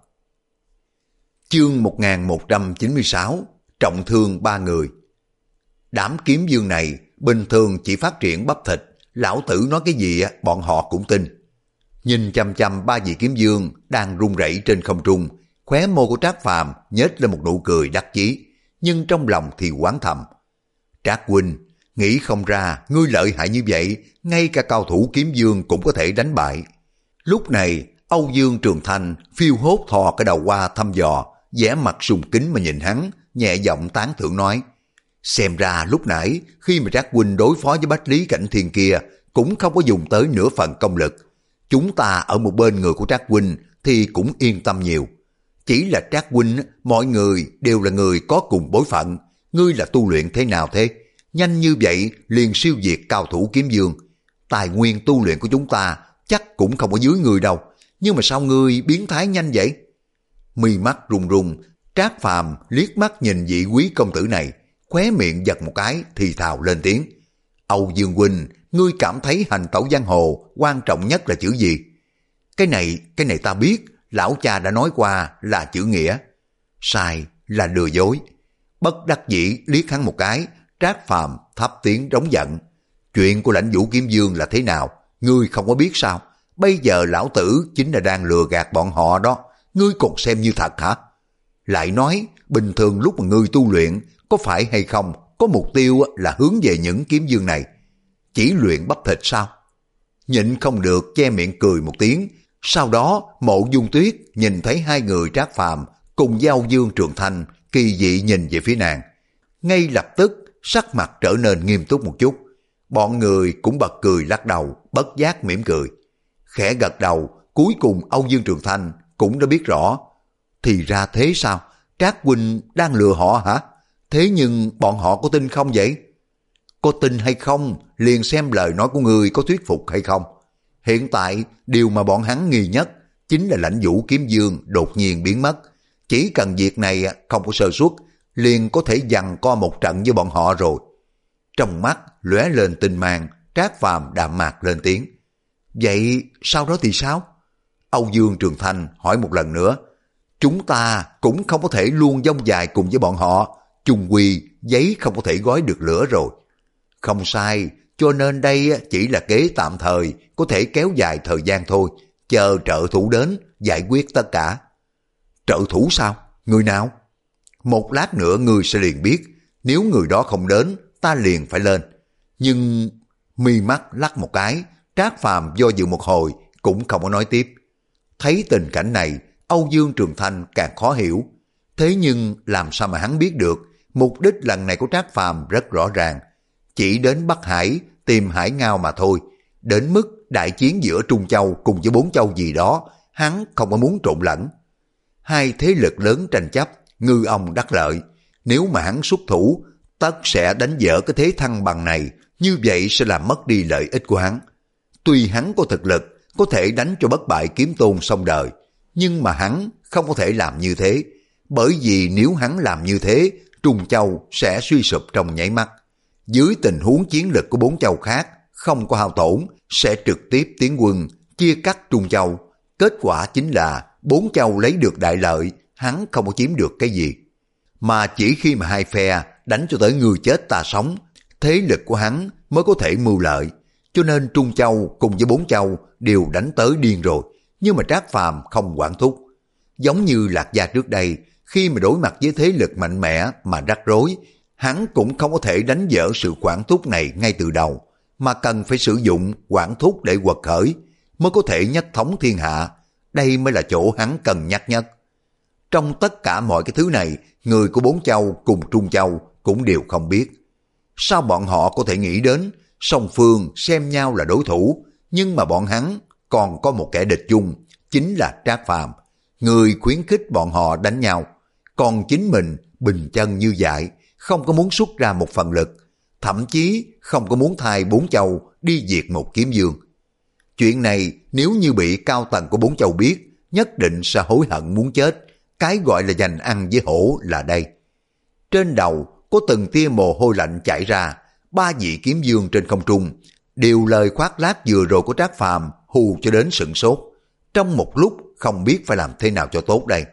Chương một nghìn một trăm chín mươi sáu, trọng thương ba người. Đám kiếm dương này bình thường chỉ phát triển bắp thịt, lão tử nói cái gì bọn họ cũng tin. Nhìn chăm chăm ba vị kiếm dương đang run rẩy trên không trung, khóe môi của Trác Phàm nhếch lên một nụ cười đắc chí, nhưng trong lòng thì oán thầm. Trác huynh, nghĩ không ra ngươi lợi hại như vậy, ngay cả cao thủ kiếm dương cũng có thể đánh bại. Lúc này, Âu Dương Trường Thanh phiêu hốt thò cái đầu qua thăm dò, vẻ mặt sùng kính mà nhìn hắn, nhẹ giọng tán thưởng nói. Xem ra lúc nãy khi mà Trác huynh đối phó với Bách Lý Cảnh Thiên kia cũng không có dùng tới nửa phần công lực. Chúng ta ở một bên người của Trác huynh thì cũng yên tâm nhiều. Chỉ là Trác huynh, mọi người đều là người có cùng bối phận. Ngươi là tu luyện thế nào thế? Nhanh như vậy liền siêu diệt cao thủ kiếm dương. Tài nguyên tu luyện của chúng ta chắc cũng không có dưới người đâu. Nhưng mà sao ngươi biến thái nhanh vậy? Mi mắt run run, Trác Phàm liếc mắt nhìn vị quý công tử này, khóe miệng giật một cái thì thào lên tiếng. Âu Dương huynh, ngươi cảm thấy hành tẩu giang hồ quan trọng nhất là chữ gì? Cái này, cái này ta biết, lão cha đã nói qua là chữ nghĩa. Sai, là lừa dối. Bất đắc dĩ liếc hắn một cái, Trác Phàm thấp tiếng đống giận. Chuyện của Lãnh Vũ kiếm dương là thế nào? Ngươi không có biết sao? Bây giờ lão tử chính là đang lừa gạt bọn họ đó. Ngươi còn xem như thật hả? Lại nói, bình thường lúc mà ngươi tu luyện, có phải hay không, có mục tiêu là hướng về những kiếm dương này. Chỉ luyện bắp thịt sao? Nhịn không được che miệng cười một tiếng. Sau đó, Mộ Dung Tuyết nhìn thấy hai người Trác Phàm cùng với Âu Dương Trường Thanh kỳ dị nhìn về phía nàng. Ngay lập tức, sắc mặt trở nên nghiêm túc một chút. Bọn người cũng bật cười lắc đầu, bất giác mỉm cười. Khẽ gật đầu, cuối cùng Âu Dương Trường Thanh cũng đã biết rõ. Thì ra thế sao? Trác huynh đang lừa họ hả? Thế nhưng bọn họ có tin không vậy? Có tin hay không, liền xem lời nói của người có thuyết phục hay không. Hiện tại, điều mà bọn hắn nghi nhất chính là Lãnh Vũ kiếm dương đột nhiên biến mất. Chỉ cần việc này không có sơ suất, liền có thể giằng co một trận với bọn họ rồi. Trong mắt lóe lên tinh mang, Trác Phàm đạm mạc lên tiếng. Vậy sau đó thì sao? Âu Dương Trường Thanh hỏi một lần nữa. Chúng ta cũng không có thể luôn dông dài cùng với bọn họ. Chung quy giấy không có thể gói được lửa rồi. Không sai, cho nên đây chỉ là kế tạm thời, có thể kéo dài thời gian thôi. Chờ trợ thủ đến, giải quyết tất cả. Trợ thủ sao? Người nào? Một lát nữa người sẽ liền biết. Nếu người đó không đến, ta liền phải lên. Nhưng mi mắt lắc một cái, Trác Phàm do dự một hồi cũng không có nói tiếp. Thấy tình cảnh này, Âu Dương Trường Thanh càng khó hiểu. Thế nhưng làm sao mà hắn biết được mục đích lần này của Trác Phàm rất rõ ràng. Chỉ đến Bắc Hải tìm Hải Ngao mà thôi. Đến mức đại chiến giữa Trung Châu cùng với Bốn Châu gì đó, hắn không có muốn trộn lẫn. Hai thế lực lớn tranh chấp, ngư ông đắc lợi. Nếu mà hắn xuất thủ, tất sẽ đánh vỡ cái thế thăng bằng này, như vậy sẽ làm mất đi lợi ích của hắn. Tuy hắn có thực lực, có thể đánh cho bất bại kiếm tôn xong đời, nhưng mà hắn không có thể làm như thế, bởi vì nếu hắn làm như thế, Trung Châu sẽ suy sụp trong nháy mắt. Dưới tình huống chiến lực của bốn châu khác không có hao tổn, sẽ trực tiếp tiến quân chia cắt Trung Châu. Kết quả chính là bốn châu lấy được đại lợi, hắn không có chiếm được cái gì. Mà chỉ khi mà hai phe đánh cho tới người chết ta sống, thế lực của hắn mới có thể mưu lợi, cho nên Trung Châu cùng với Bốn Châu đều đánh tới điên rồi, nhưng mà Trác Phàm không quản thúc. Giống như Lạc Gia trước đây, khi mà đối mặt với thế lực mạnh mẽ mà rắc rối, hắn cũng không có thể đánh vỡ sự quản thúc này ngay từ đầu, mà cần phải sử dụng quản thúc để quật khởi, mới có thể nhất thống thiên hạ. Đây mới là chỗ hắn cần nhắc nhất. Trong tất cả mọi cái thứ này, người của Bốn Châu cùng Trung Châu cũng đều không biết. Sao bọn họ có thể nghĩ đến song phương xem nhau là đối thủ, nhưng mà bọn hắn còn có một kẻ địch chung, chính là Trác Phàm, người khuyến khích bọn họ đánh nhau, còn chính mình bình chân như vậy, không có muốn xuất ra một phần lực, thậm chí không có muốn thay Bốn Châu đi diệt một kiếm dương. Chuyện này nếu như bị cao tầng của Bốn Châu biết, nhất định sẽ hối hận muốn chết. Cái gọi là giành ăn với hổ là đây. Trên đầu có từng tia mồ hôi lạnh chảy ra, ba vị kiếm dương trên không trung, đều lời khoác lác vừa rồi của Trác Phàm hù cho đến sửng sốt. Trong một lúc không biết phải làm thế nào cho tốt đây.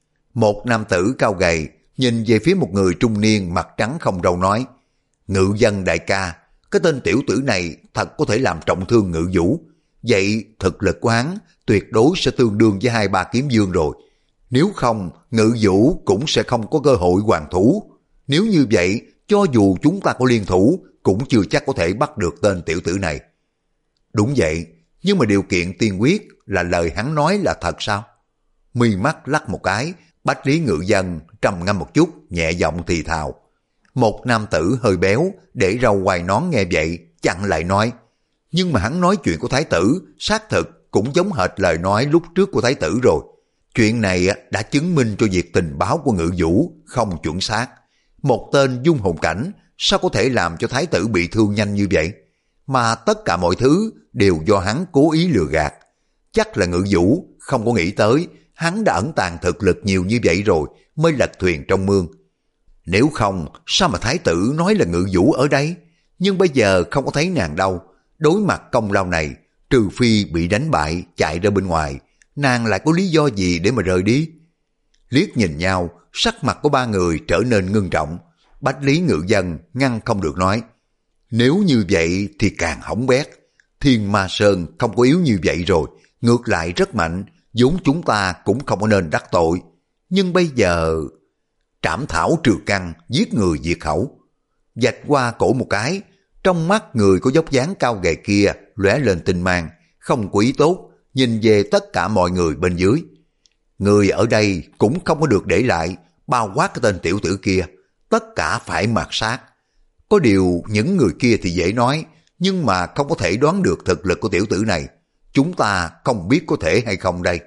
Một nam tử cao gầy nhìn về phía một người trung niên mặt trắng không râu nói: Ngự Dân đại ca, cái tên tiểu tử này thật có thể làm trọng thương Ngự Vũ. Vậy thực lực của hắn tuyệt đối sẽ tương đương với hai ba kiếm dương rồi. Nếu không, Ngự Vũ cũng sẽ không có cơ hội hoàn thủ. Nếu như vậy, cho dù chúng ta có liên thủ, cũng chưa chắc có thể bắt được tên tiểu tử này. Đúng vậy, nhưng mà điều kiện tiên quyết là lời hắn nói là thật sao? Mi mắt lắc một cái, Bách Lý Ngự Dân trầm ngâm một chút, nhẹ giọng thì thào. Một nam tử hơi béo, để râu quai nón nghe vậy, chặn lại nói: Nhưng mà hắn nói chuyện của thái tử, xác thực cũng giống hệt lời nói lúc trước của thái tử rồi. Chuyện này đã chứng minh cho việc tình báo của Ngự Vũ không chuẩn xác. Một tên dung hồn cảnh sao có thể làm cho thái tử bị thương nhanh như vậy? Mà tất cả mọi thứ đều do hắn cố ý lừa gạt. Chắc là Ngự Vũ không có nghĩ tới hắn đã ẩn tàng thực lực nhiều như vậy rồi mới lật thuyền trong mương. Nếu không, sao mà thái tử nói là Ngự Vũ ở đây? Nhưng bây giờ không có thấy nàng đâu. Đối mặt công lao này, trừ phi bị đánh bại chạy ra bên ngoài, nàng lại có lý do gì để mà rời đi? Liếc nhìn nhau, sắc mặt của ba người trở nên ngưng trọng. Bách Lý Ngự Dân ngăn không được nói: Nếu như vậy thì càng hỏng bét. Thiên Ma Sơn không có yếu như vậy rồi, ngược lại rất mạnh, vốn chúng ta cũng không có nên đắc tội. Nhưng bây giờ... Trảm thảo trừ căn, giết người diệt khẩu. Vạch qua cổ một cái, trong mắt người có dốc dáng cao gầy kia lóe lên tinh mang, không có ý tốt, nhìn về tất cả mọi người bên dưới. Người ở đây cũng không có được để lại, bao quát cái tên tiểu tử kia, tất cả phải mạt sát. Có điều những người kia thì dễ nói, nhưng mà không có thể đoán được thực lực của tiểu tử này. Chúng ta không biết có thể hay không đây.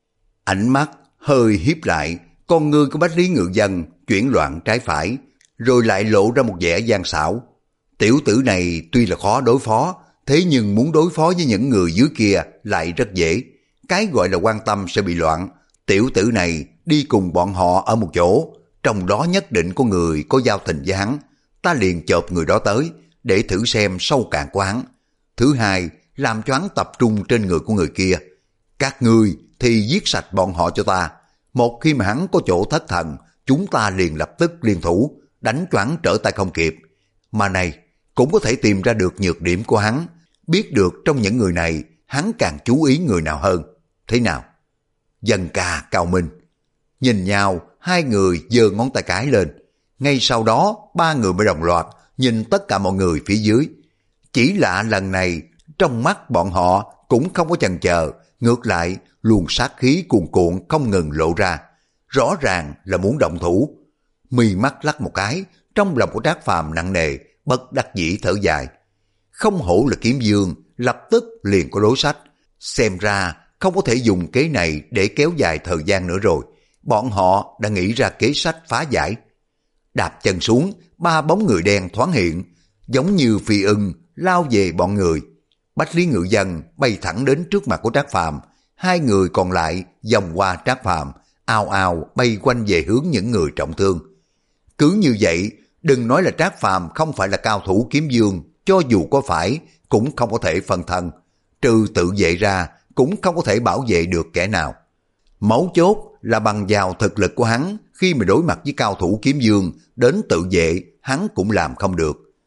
Ánh mắt hơi hiếp lại, con ngươi của Bách Lý Ngự Dân chuyển loạn trái phải, rồi lại lộ ra một vẻ gian xảo. Tiểu tử này tuy là khó đối phó, thế nhưng muốn đối phó với những người dưới kia lại rất dễ. Cái gọi là quan tâm sẽ bị loạn. Tiểu tử này đi cùng bọn họ ở một chỗ, trong đó nhất định có người có giao tình với hắn. Ta liền chộp người đó tới, để thử xem sâu cạn của hắn. Thứ hai, làm cho hắn tập trung trên người của người kia. Các ngươi thì giết sạch bọn họ cho ta. Một khi mà hắn có chỗ thất thần, chúng ta liền lập tức liên thủ, đánh cho hắn trở tay không kịp. Mà này, cũng có thể tìm ra được nhược điểm của hắn, biết được trong những người này, hắn càng chú ý người nào hơn. Thế nào? Dân ca cao minh. Nhìn nhau, hai người giơ ngón tay cái lên. Ngay sau đó, ba người mới đồng loạt, nhìn tất cả mọi người phía dưới. Chỉ lạ lần này, trong mắt bọn họ cũng không có chần chờ, ngược lại, luồng sát khí cuồn cuộn không ngừng lộ ra. Rõ ràng là muốn động thủ. Mi mắt lắc một cái, trong lòng của Trác Phàm nặng nề, bất đắc dĩ thở dài. Không hổ là kiếm dương, lập tức liền có đối sách. Xem ra không có thể dùng kế này để kéo dài thời gian nữa rồi. Bọn họ đã nghĩ ra kế sách phá giải. Đạp chân xuống, ba bóng người đen thoáng hiện, giống như phi ưng lao về bọn người. Bách Lý Ngự Dân bay thẳng đến trước mặt của Trác Phàm, hai người còn lại vòng qua Trác Phàm, ào ào bay quanh về hướng những người trọng thương. Cứ như vậy, đừng nói là Trác Phàm không phải là cao thủ kiếm dương, cho dù có phải cũng không có thể phân thân, trừ tự vệ ra cũng không có thể bảo vệ được kẻ nào. Mấu chốt là bằng vào thực lực của hắn, khi mà đối mặt với cao thủ kiếm dương đến tự vệ, hắn cũng làm không được.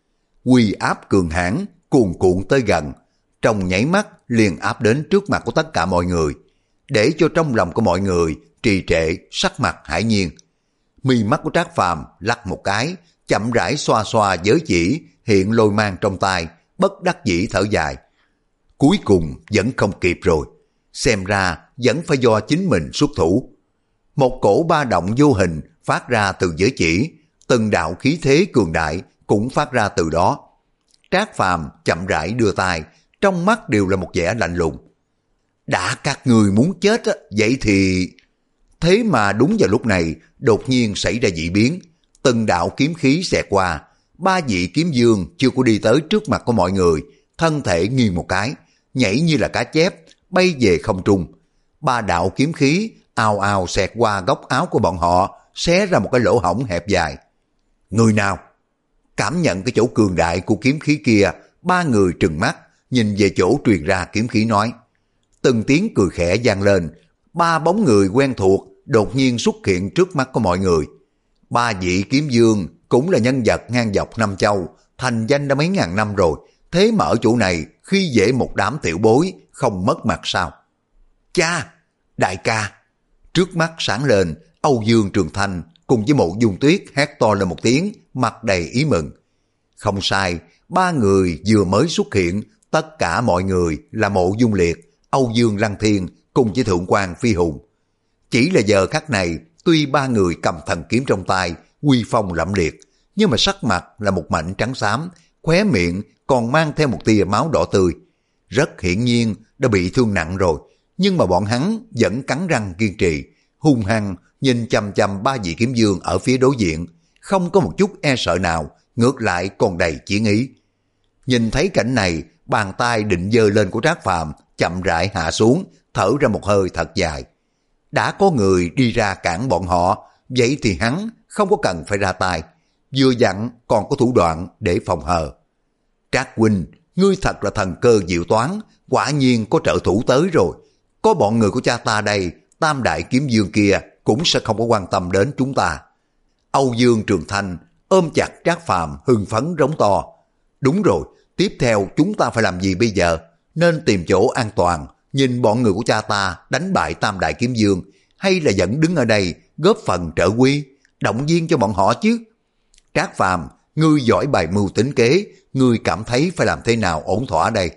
uy áp cường hãn, cuồn cuộn tới gần, trong nháy mắt liền áp đến trước mặt của tất cả mọi người, để cho trong lòng của mọi người trì trệ, sắc mặt hải nhiên. Mi mắt của Trác Phàm lắc một cái, chậm rãi xoa xoa giới chỉ hiện lôi mang trong tay, bất đắc dĩ thở dài. Cuối cùng vẫn không kịp rồi, xem ra vẫn phải do chính mình xuất thủ. Một cổ ba động vô hình phát ra từ giới chỉ, từng đạo khí thế cường đại cũng phát ra từ đó. Trác Phàm chậm rãi đưa tay, trong mắt đều là một vẻ lạnh lùng. Đã các người muốn chết á, vậy thì... Thế mà đúng vào lúc này, đột nhiên xảy ra dị biến, từng đạo kiếm khí xẹt qua, ba vị kiếm dương chưa có đi tới trước mặt của mọi người, thân thể nghiêng một cái, nhảy như là cá chép, bay về không trung. Ba đạo kiếm khí ào ào xẹt qua góc áo của bọn họ, xé ra một cái lỗ hổng hẹp dài. Người nào? Cảm nhận cái chỗ cường đại của kiếm khí kia, ba người trừng mắt, nhìn về chỗ truyền ra kiếm khí nói. Từng tiếng cười khẽ vang lên, ba bóng người quen thuộc đột nhiên xuất hiện trước mắt của mọi người. Ba vị kiếm dương cũng là nhân vật ngang dọc năm châu, thành danh đã mấy ngàn năm rồi, thế mà ở chỗ này khi dễ một đám tiểu bối, không mất mặt sao? Cha! Đại ca! Trước mắt sáng lên, Âu Dương Trường Thanh cùng với Mộ Dung Tuyết hét to lên một tiếng, mặt đầy ý mừng. Không sai, ba người vừa mới xuất hiện, tất cả mọi người là Mộ Dung Liệt, Âu Dương Lăng Thiên cùng với Thượng quan Phi Hùng. Chỉ là giờ khắc này, tuy ba người cầm thần kiếm trong tay, uy phong lẫm liệt, nhưng mà sắc mặt là một mảnh trắng xám, khóe miệng còn mang theo một tia máu đỏ tươi. Rất hiển nhiên đã bị thương nặng rồi, nhưng mà bọn hắn vẫn cắn răng kiên trì, hung hăng nhìn chằm chằm ba vị kiếm dương ở phía đối diện, không có một chút e sợ nào, ngược lại còn đầy chiến ý. Nhìn thấy cảnh này, bàn tay định giơ lên của Trác Phàm chậm rãi hạ xuống, thở ra một hơi thật dài. Đã có người đi ra cản bọn họ, vậy thì hắn không có cần phải ra tay, vừa dặn còn có thủ đoạn để phòng hờ. Trác huynh, ngươi thật là thần cơ diệu toán, quả nhiên có trợ thủ tới rồi. Có bọn người của cha ta đây, tam đại kiếm dương kia cũng sẽ không có quan tâm đến chúng ta. Âu Dương Trường Thanh ôm chặt Trác Phàm hưng phấn rống to. Đúng rồi, tiếp theo chúng ta phải làm gì bây giờ? Nên tìm chỗ an toàn, nhìn bọn người của cha ta đánh bại tam đại kiếm dương, hay là vẫn đứng ở đây góp phần trợ quy, động viên cho bọn họ chứ? Trác Phàm, ngươi giỏi bài mưu tính kế, ngươi cảm thấy phải làm thế nào ổn thỏa đây?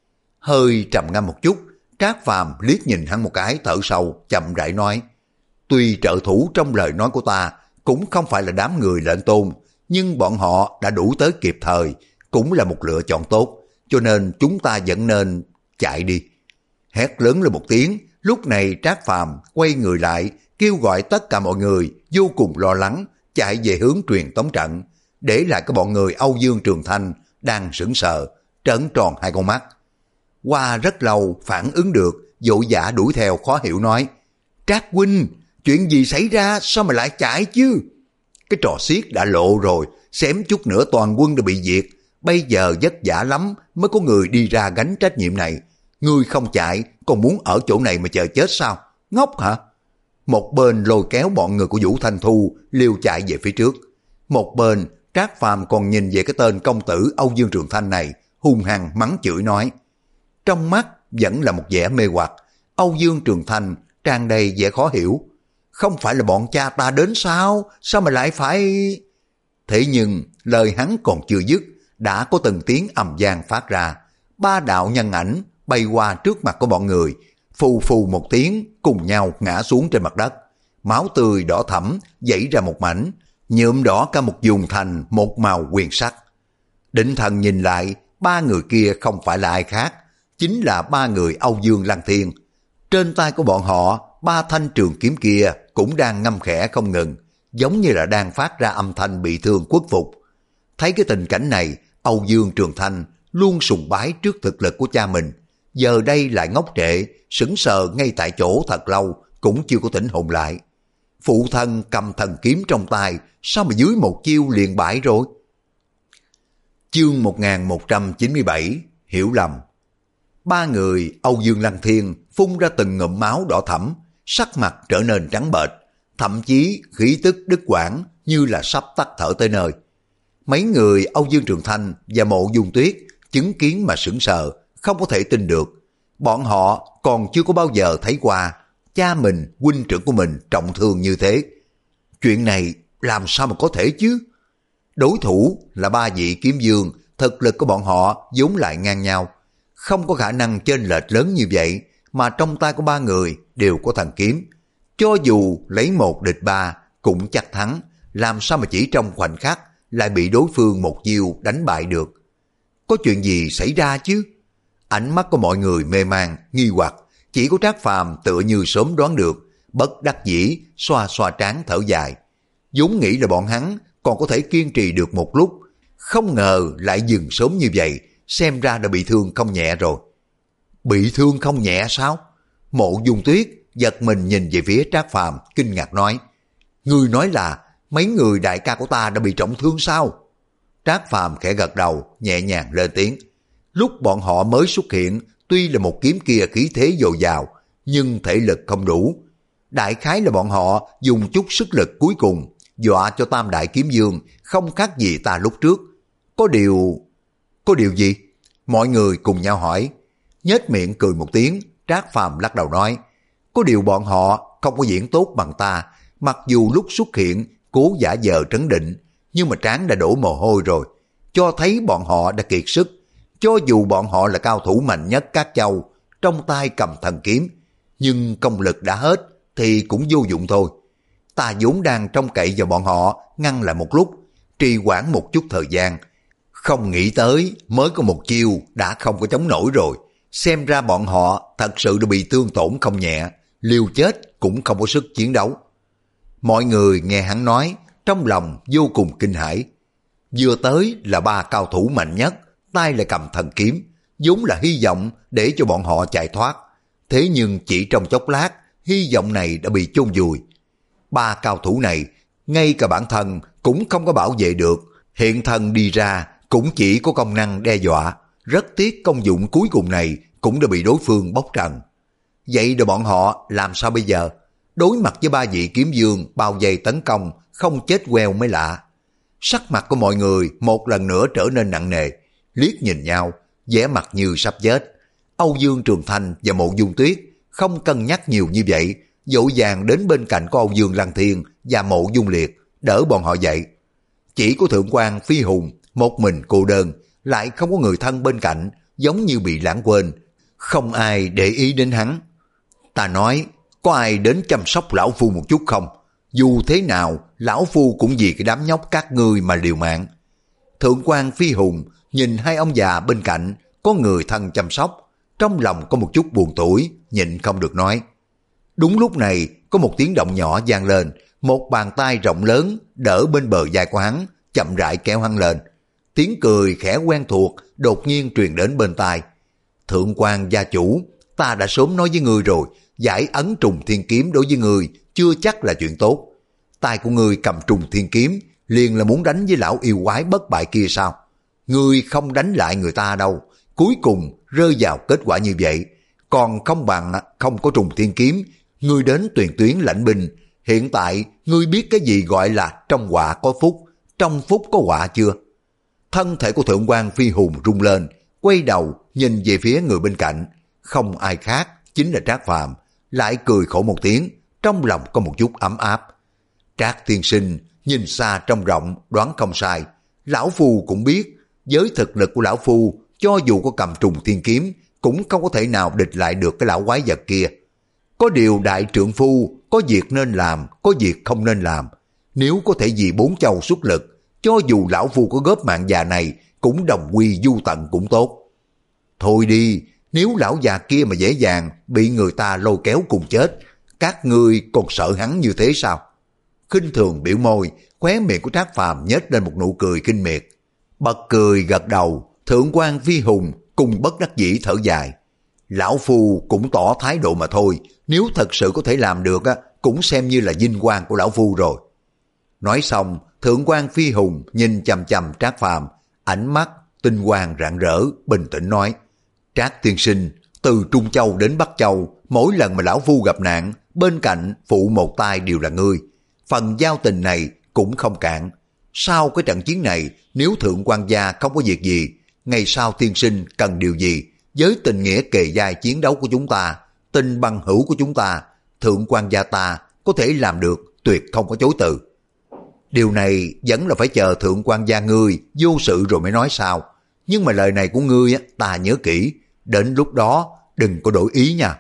Hơi trầm ngâm một chút, Trác Phàm liếc nhìn hắn một cái thở sâu, chậm rãi nói. Tuy trợ thủ trong lời nói của ta cũng không phải là đám người lệnh tôn, nhưng bọn họ đã đủ tới kịp thời, cũng là một lựa chọn tốt, cho nên chúng ta vẫn nên chạy đi. Hét lớn lên một tiếng, lúc này Trác Phàm quay người lại, kêu gọi tất cả mọi người vô cùng lo lắng, chạy về hướng truyền tống trận, để lại cái bọn người Âu Dương Trường Thanh đang sững sờ, trợn tròn hai con mắt. Qua rất lâu phản ứng được, vội vã đuổi theo khó hiểu nói, Trác huynh, chuyện gì xảy ra, sao mà lại chạy chứ? Cái trò xiết đã lộ rồi, xém chút nữa toàn quân đã bị diệt, bây giờ vất vả lắm mới có người đi ra gánh trách nhiệm này. Ngươi không chạy, còn muốn ở chỗ này mà chờ chết sao? Ngốc hả? Một bên lôi kéo bọn người của Vũ Thanh Thu liều chạy về phía trước. Một bên Trác Phàm còn nhìn về cái tên công tử Âu Dương Trường Thanh này, hung hăng mắng chửi nói. Trong mắt vẫn là một vẻ mê hoặc. Âu Dương Trường Thanh tràn đầy vẻ khó hiểu. Không phải là bọn cha ta đến sao? Sao mà lại phải... Thế nhưng lời hắn còn chưa dứt, đã có từng tiếng ầm vang phát ra. Ba đạo nhân ảnh bay qua trước mặt của bọn người, phù phù một tiếng cùng nhau ngã xuống trên mặt đất. Máu tươi đỏ thẫm dãy ra một mảnh, nhuộm đỏ cả một vùng thành một màu huyền sắc. Định thần nhìn lại, ba người kia không phải là ai khác, chính là ba người Âu Dương Lăng Thiên. Trên tay của bọn họ, ba thanh trường kiếm kia cũng đang ngâm khẽ không ngừng, giống như là đang phát ra âm thanh bị thương khuất phục. Thấy cái tình cảnh này, Âu Dương Trường Thanh luôn sùng bái trước thực lực của cha mình, giờ đây lại ngốc trệ, sững sờ ngay tại chỗ thật lâu, cũng chưa có tỉnh hồn lại. Phụ thân cầm thần kiếm trong tay, sao mà dưới một chiêu liền bại rồi? Chương một nghìn một trăm chín mươi bảy, hiểu lầm. Ba người Âu Dương Lăng Thiên phun ra từng ngụm máu đỏ thẫm, sắc mặt trở nên trắng bệch, thậm chí khí tức đứt quãng như là sắp tắt thở tới nơi. Mấy người Âu Dương Trường Thanh và Mộ Dung Tuyết chứng kiến mà sững sờ, không có thể tin được. Bọn họ còn chưa có bao giờ thấy qua cha mình, huynh trưởng của mình trọng thương như thế. Chuyện này làm sao mà có thể chứ? Đối thủ là ba vị kiếm vương, thực lực của bọn họ vốn lại ngang nhau. Không có khả năng chênh lệch lớn như vậy, mà trong tay của ba người đều có thần kiếm. Cho dù lấy một địch ba cũng chắc thắng, làm sao mà chỉ trong khoảnh khắc lại bị đối phương một chiêu đánh bại được. Có chuyện gì xảy ra chứ? Ánh mắt của mọi người mê man, nghi hoặc, chỉ có Trác Phàm tựa như sớm đoán được, bất đắc dĩ xoa xoa trán thở dài. vốn nghĩ là bọn hắn còn có thể kiên trì được một lúc, không ngờ lại dừng sớm như vậy, xem ra đã bị thương không nhẹ rồi. Bị thương không nhẹ sao? Mộ Dung Tuyết giật mình nhìn về phía Trác Phàm, kinh ngạc nói: Ngươi nói là mấy người đại ca của ta đã bị trọng thương sao? Trác Phàm khẽ gật đầu, nhẹ nhàng lên tiếng: Lúc bọn họ mới xuất hiện, tuy là một kiếm kia khí thế dồi dào, nhưng thể lực không đủ. Đại khái là bọn họ dùng chút sức lực cuối cùng, dọa cho Tam Đại Kiếm Vương không khác gì ta lúc trước. Có điều... Có điều gì? Mọi người cùng nhau hỏi. Nhếch miệng cười một tiếng, Trác Phàm lắc đầu nói: Có điều bọn họ không có diễn tốt bằng ta, mặc dù lúc xuất hiện cố giả vờ trấn định, nhưng mà trán đã đổ mồ hôi rồi, cho thấy bọn họ đã kiệt sức. Cho dù bọn họ là cao thủ mạnh nhất các châu, trong tay cầm thần kiếm, nhưng công lực đã hết thì cũng vô dụng thôi. Ta vốn đang trông cậy vào bọn họ ngăn lại một lúc, trì hoãn một chút thời gian, không nghĩ tới mới có một chiêu đã không có chống nổi rồi. Xem ra bọn họ thật sự đã bị thương tổn không nhẹ, liều chết cũng không có sức chiến đấu. Mọi người nghe hắn nói, trong lòng vô cùng kinh hãi. Vừa tới là ba cao thủ mạnh nhất, tay lại cầm thần kiếm, vốn là hy vọng để cho bọn họ chạy thoát. Thế nhưng chỉ trong chốc lát, hy vọng này đã bị chôn vùi. Ba cao thủ này, ngay cả bản thân cũng không có bảo vệ được, hiện thân đi ra cũng chỉ có công năng đe dọa. Rất tiếc công dụng cuối cùng này cũng đã bị đối phương bóc trần. Vậy rồi bọn họ làm sao bây giờ? Đối mặt với ba vị kiếm vương bao vây tấn công, không chết queo mới lạ. Sắc mặt của mọi người một lần nữa trở nên nặng nề, liếc nhìn nhau, vẻ mặt như sắp chết. Âu Dương Trường Thanh và Mộ Dung Tuyết không cân nhắc nhiều như vậy, vội vàng đến bên cạnh của Âu Dương Lăng Thiên và Mộ Dung Liệt, đỡ bọn họ dậy. Chỉ có Thượng quan Phi Hùng một mình cô đơn, lại không có người thân bên cạnh, giống như bị lãng quên, không ai để ý đến hắn. Ta nói, có ai đến chăm sóc lão phu một chút không? Dù thế nào, lão phu cũng vì cái đám nhóc các ngươi mà liều mạng. Thượng quan Phi Hùng nhìn hai ông già bên cạnh, có người thân chăm sóc, trong lòng có một chút buồn tủi, nhịn không được nói. Đúng lúc này, có một tiếng động nhỏ vang lên, một bàn tay rộng lớn đỡ bên bờ vai của hắn, chậm rãi kéo hắn lên. Tiếng cười khẽ quen thuộc đột nhiên truyền đến bên tai. Thượng quan gia chủ, ta đã sớm nói với ngươi rồi, giải ấn trùng thiên kiếm đối với ngươi chưa chắc là chuyện tốt. Tay của ngươi cầm trùng thiên kiếm liền là muốn đánh với lão yêu quái bất bại kia sao? Ngươi không đánh lại người ta đâu, cuối cùng rơi vào kết quả như vậy. Còn không bằng không có trùng thiên kiếm, ngươi đến Tuyền Tuyến lãnh binh. Hiện tại ngươi biết cái gì gọi là trong họa có phúc, trong phúc có họa chưa? Thân thể của Thượng quan Phi Hùng rung lên, quay đầu nhìn về phía người bên cạnh, không ai khác chính là Trác Phàm, lại cười khổ một tiếng, trong lòng có một chút ấm áp. Trác tiên sinh nhìn xa trông rộng, đoán không sai, lão phu cũng biết, với thực lực của lão phu, cho dù có cầm trùng thiên kiếm, cũng không có thể nào địch lại được cái lão quái vật kia. Có điều đại trượng phu, có việc nên làm, có việc không nên làm. Nếu có thể vì bốn châu xuất lực, cho dù lão phu có góp mạng già này, cũng đồng quy du tận cũng tốt. Thôi đi, nếu lão già kia mà dễ dàng bị người ta lôi kéo cùng chết, các ngươi còn sợ hắn như thế sao? Khinh thường biểu môi, khóe miệng của Trác Phàm nhếch lên một nụ cười kinh miệt. Bật cười gật đầu, Thượng quan Phi Hùng cùng bất đắc dĩ thở dài. Lão phu cũng tỏ thái độ mà thôi, nếu thật sự có thể làm được á, cũng xem như là vinh quang của lão phu rồi. Nói xong, Thượng quan Phi Hùng nhìn chằm chằm Trác Phàm, ánh mắt tinh quang rạng rỡ, bình tĩnh nói: Trác tiên sinh, từ Trung Châu đến Bắc Châu, mỗi lần mà lão phu gặp nạn, bên cạnh phụ một tay đều là ngươi. Phần giao tình này cũng không cạn. Sau cái trận chiến này, nếu thượng quan gia không có việc gì, ngày sau tiên sinh cần điều gì, với tình nghĩa kề vai chiến đấu của chúng ta, tình bằng hữu của chúng ta, thượng quan gia ta có thể làm được, tuyệt không có chối từ. Điều này vẫn là phải chờ thượng quan gia ngươi vô sự rồi mới nói sao. Nhưng mà lời này của ngươi ta nhớ kỹ, đến lúc đó đừng có đổi ý nha.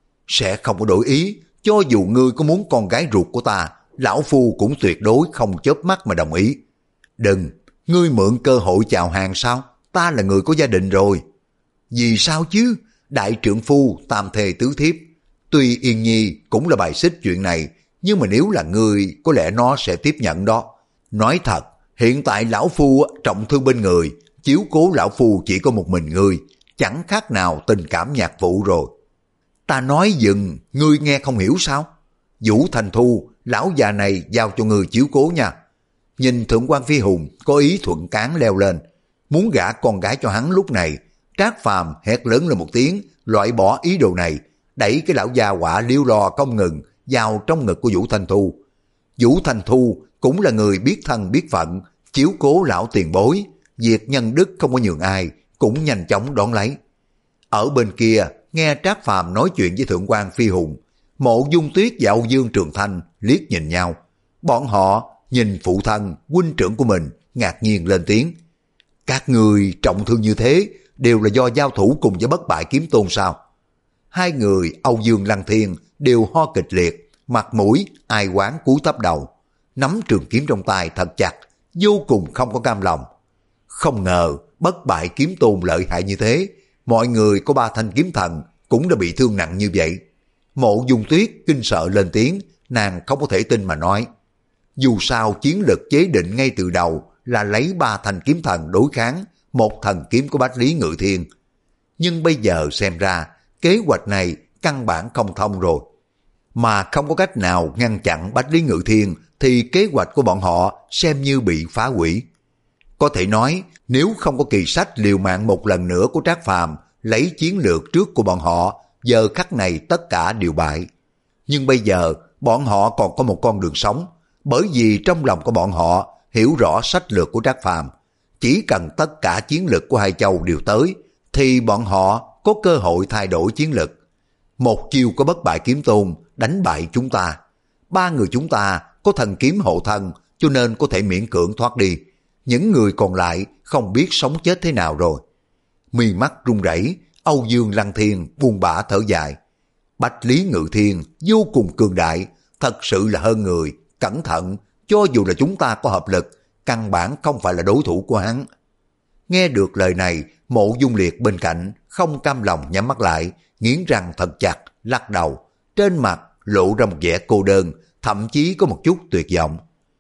Sẽ không có đổi ý, cho dù ngươi có muốn con gái ruột của ta, lão phu cũng tuyệt đối không chớp mắt mà đồng ý. Đừng, ngươi mượn cơ hội chào hàng sao? Ta là người có gia đình rồi. Vì sao chứ? Đại trượng phu tam thê tứ thiếp. Tuy Yên Nhi cũng là bài xích chuyện này, nhưng mà nếu là ngươi, có lẽ nó sẽ tiếp nhận đó. Nói thật, hiện tại lão phu trọng thương bên người, chiếu cố lão phu chỉ có một mình ngươi, chẳng khác nào tình cảm nhạc phụ rồi. Ta nói dừng, ngươi nghe không hiểu sao? Vũ Thành Thu, lão già này giao cho ngươi chiếu cố nha. Nhìn thượng quan Phi Hùng có ý thuận cán leo lên, muốn gả con gái cho hắn lúc này. Trác Phàm hét lớn lên một tiếng, loại bỏ ý đồ này, đẩy cái lão gia hỏa liêu lo không ngừng vào trong ngực của Vũ Thành Thu. Vũ Thành Thu cũng là người biết thân biết phận, chiếu cố lão tiền bối, việc nhân đức không có nhường ai, cũng nhanh chóng đón lấy. Ở bên kia, nghe Trác Phàm nói chuyện với thượng quan Phi Hùng, Mộ Dung Tuyết và Âu Dương Trường Thanh liếc nhìn nhau. Bọn họ nhìn phụ thân, huynh trưởng của mình, ngạc nhiên lên tiếng. Các người trọng thương như thế, đều là do giao thủ cùng với bất bại kiếm tôn sao? Hai người Âu Dương Lăng Thiên đều ho kịch liệt, mặt mũi ai oán cúi thấp đầu, nắm trường kiếm trong tay thật chặt, vô cùng không có cam lòng. Không ngờ bất bại kiếm tôn lợi hại như thế, mọi người có ba thanh kiếm thần cũng đã bị thương nặng như vậy. Mộ Dung Tuyết kinh sợ lên tiếng, nàng không có thể tin mà nói. Dù sao chiến lực chế định ngay từ đầu là lấy ba thanh kiếm thần đối kháng một thần kiếm của Bách Lý Ngự Thiên. Nhưng bây giờ xem ra kế hoạch này căn bản không thông rồi. Mà không có cách nào ngăn chặn Bách Lý Ngự Thiên thì kế hoạch của bọn họ xem như bị phá hủy. Có thể nói nếu không có kỳ sách liều mạng một lần nữa của Trác Phàm lấy chiến lược trước của bọn họ, giờ khắc này tất cả đều bại. Nhưng bây giờ bọn họ còn có một con đường sống, bởi vì trong lòng của bọn họ hiểu rõ sách lược của Trác Phàm. Chỉ cần tất cả chiến lược của hai châu đều tới, thì bọn họ có cơ hội thay đổi chiến lược. Một chiêu có bất bại kiếm tôn đánh bại chúng ta. Ba người chúng ta có thần kiếm hộ thân, cho nên có thể miễn cưỡng thoát đi. Những người còn lại không biết sống chết thế nào rồi. Mi mắt run rẩy, Âu Dương Lăng Thiên buông bã thở dài. Bách Lý Ngự Thiên vô cùng cường đại, thật sự là hơn người, cẩn thận, cho dù là chúng ta có hợp lực, căn bản không phải là đối thủ của hắn. Nghe được lời này, Mộ Dung Liệt bên cạnh không cam lòng nhắm mắt lại, nghiến răng thật chặt, lắc đầu, trên mặt lộ ra một vẻ cô đơn, thậm chí có một chút tuyệt vọng.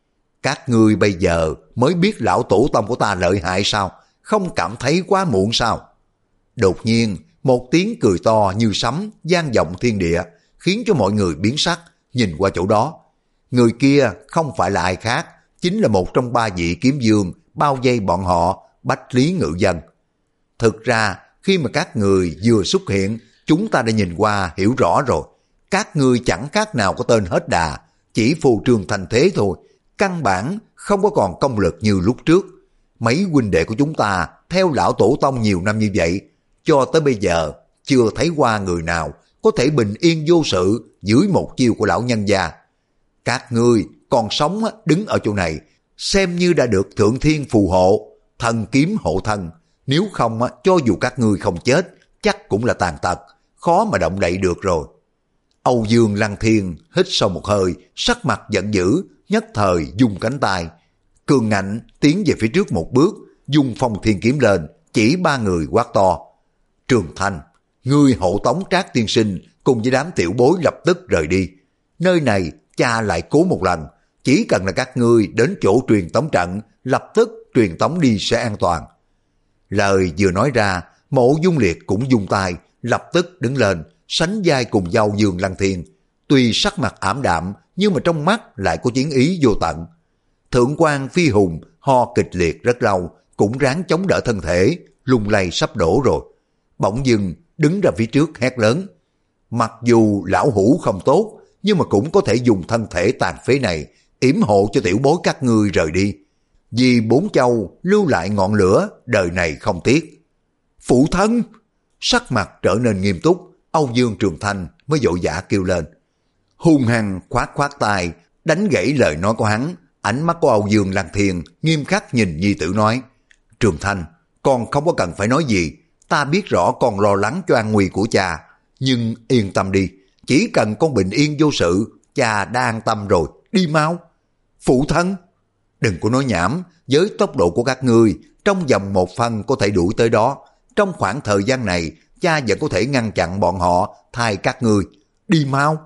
Các ngươi bây giờ mới biết lão tổ tông của ta lợi hại sao? Không cảm thấy quá muộn sao? Đột nhiên, một tiếng cười to như sấm vang vọng thiên địa, khiến cho mọi người biến sắc, nhìn qua chỗ đó. Người kia không phải là ai khác, chính là một trong ba vị kiếm vương bao vây bọn họ, Bách Lý Ngự Dân. Thực ra, khi mà các người vừa xuất hiện, chúng ta đã nhìn qua hiểu rõ rồi. Các ngươi chẳng khác nào có tên hết đà, chỉ phù trương thành thế thôi, căn bản không có còn công lực như lúc trước. Mấy huynh đệ của chúng ta theo lão tổ tông nhiều năm như vậy, cho tới bây giờ chưa thấy qua người nào có thể bình yên vô sự dưới một chiêu của lão nhân gia. Các ngươi còn sống đứng ở chỗ này, xem như đã được thượng thiên phù hộ, thần kiếm hộ thân. Nếu không, cho dù các ngươi không chết, chắc cũng là tàn tật, khó mà động đậy được rồi. Âu Dương Lăng Thiên hít sâu một hơi, sắc mặt giận dữ, nhất thời dùng cánh tay, cường ngạnh tiến về phía trước một bước, dùng phong thiên kiếm lên, chỉ ba người quát to. Trường Thanh, ngươi hộ tống Trác tiên sinh cùng với đám tiểu bối lập tức rời đi. Nơi này cha lại cố một lần, chỉ cần là các ngươi đến chỗ truyền tống trận, lập tức truyền tống đi sẽ an toàn. Lời vừa nói ra, Mộ Dung Liệt cũng dung tay, lập tức đứng lên, sánh vai cùng Âu Dương Lăng Thiên. Tuy sắc mặt ảm đạm, nhưng mà trong mắt lại có chiến ý vô tận. Thượng quan Phi Hùng ho kịch liệt rất lâu, cũng ráng chống đỡ thân thể, lung lay sắp đổ rồi. Bỗng dưng đứng ra phía trước hét lớn. Mặc dù lão hủ không tốt, nhưng mà cũng có thể dùng thân thể tàn phế này yểm hộ cho tiểu bối các ngươi rời đi. Vì bốn châu lưu lại ngọn lửa, đời này không tiếc. Phụ thân! Sắc mặt trở nên nghiêm túc, Âu Dương Trường Thanh mới vội vã kêu lên. Hung hăng khoát khoát tay, đánh gãy lời nói của hắn. Ánh mắt của Âu Dương Lăng Thiên nghiêm khắc nhìn nhi tử nói. Trường Thanh, con không có cần phải nói gì. Ta biết rõ con lo lắng cho an nguy của cha. Nhưng yên tâm đi, chỉ cần con bình yên vô sự, cha đã an tâm rồi, đi mau. Phụ thân! Đừng có nói nhảm, với tốc độ của các ngươi, trong vòng một phân có thể đuổi tới đó. Trong khoảng thời gian này, cha vẫn có thể ngăn chặn bọn họ thay các ngươi. Đi mau!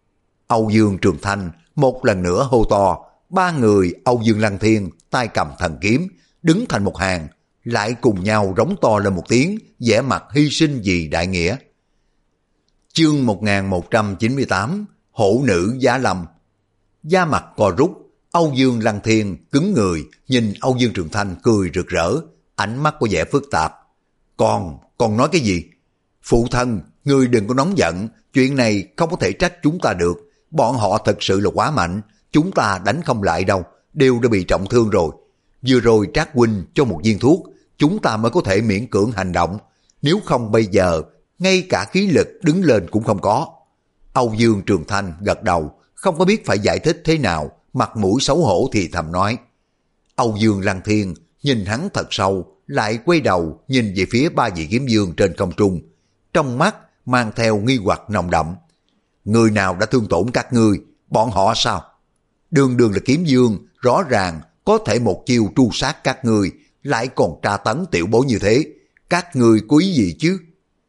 Âu Dương Trường Thanh một lần nữa hô to. Ba người Âu Dương Lăng Thiên tay cầm thần kiếm, đứng thành một hàng, lại cùng nhau rống to lên một tiếng, vẻ mặt hy sinh vì đại nghĩa. Chương một nghìn một trăm chín mươi tám, Hổ nữ Giá Lâm. Da mặt co rút, Âu Dương Lăng Thiên cứng người, nhìn Âu Dương Trường Thanh cười rực rỡ, ánh mắt có vẻ phức tạp. Con, con nói cái gì? Phụ thân, ngươi đừng có nóng giận, chuyện này không có thể trách chúng ta được. Bọn họ thật sự là quá mạnh, chúng ta đánh không lại đâu, đều đã bị trọng thương rồi. Vừa rồi Trác huynh cho một viên thuốc, chúng ta mới có thể miễn cưỡng hành động. Nếu không bây giờ, ngay cả khí lực đứng lên cũng không có. Âu Dương Trường Thanh gật đầu, không có biết phải giải thích thế nào, mặt mũi xấu hổ thì thầm nói. Âu Dương Lăng Thiên nhìn hắn thật sâu, lại quay đầu nhìn về phía ba vị kiếm dương trên không trung. Trong mắt mang theo nghi hoặc nồng đậm. Người nào đã thương tổn các ngươi, bọn họ sao? Đường đường là kiếm dương, rõ ràng có thể một chiêu tru sát các ngươi, lại còn tra tấn tiểu bối như thế. Các ngươi có ý gì chứ?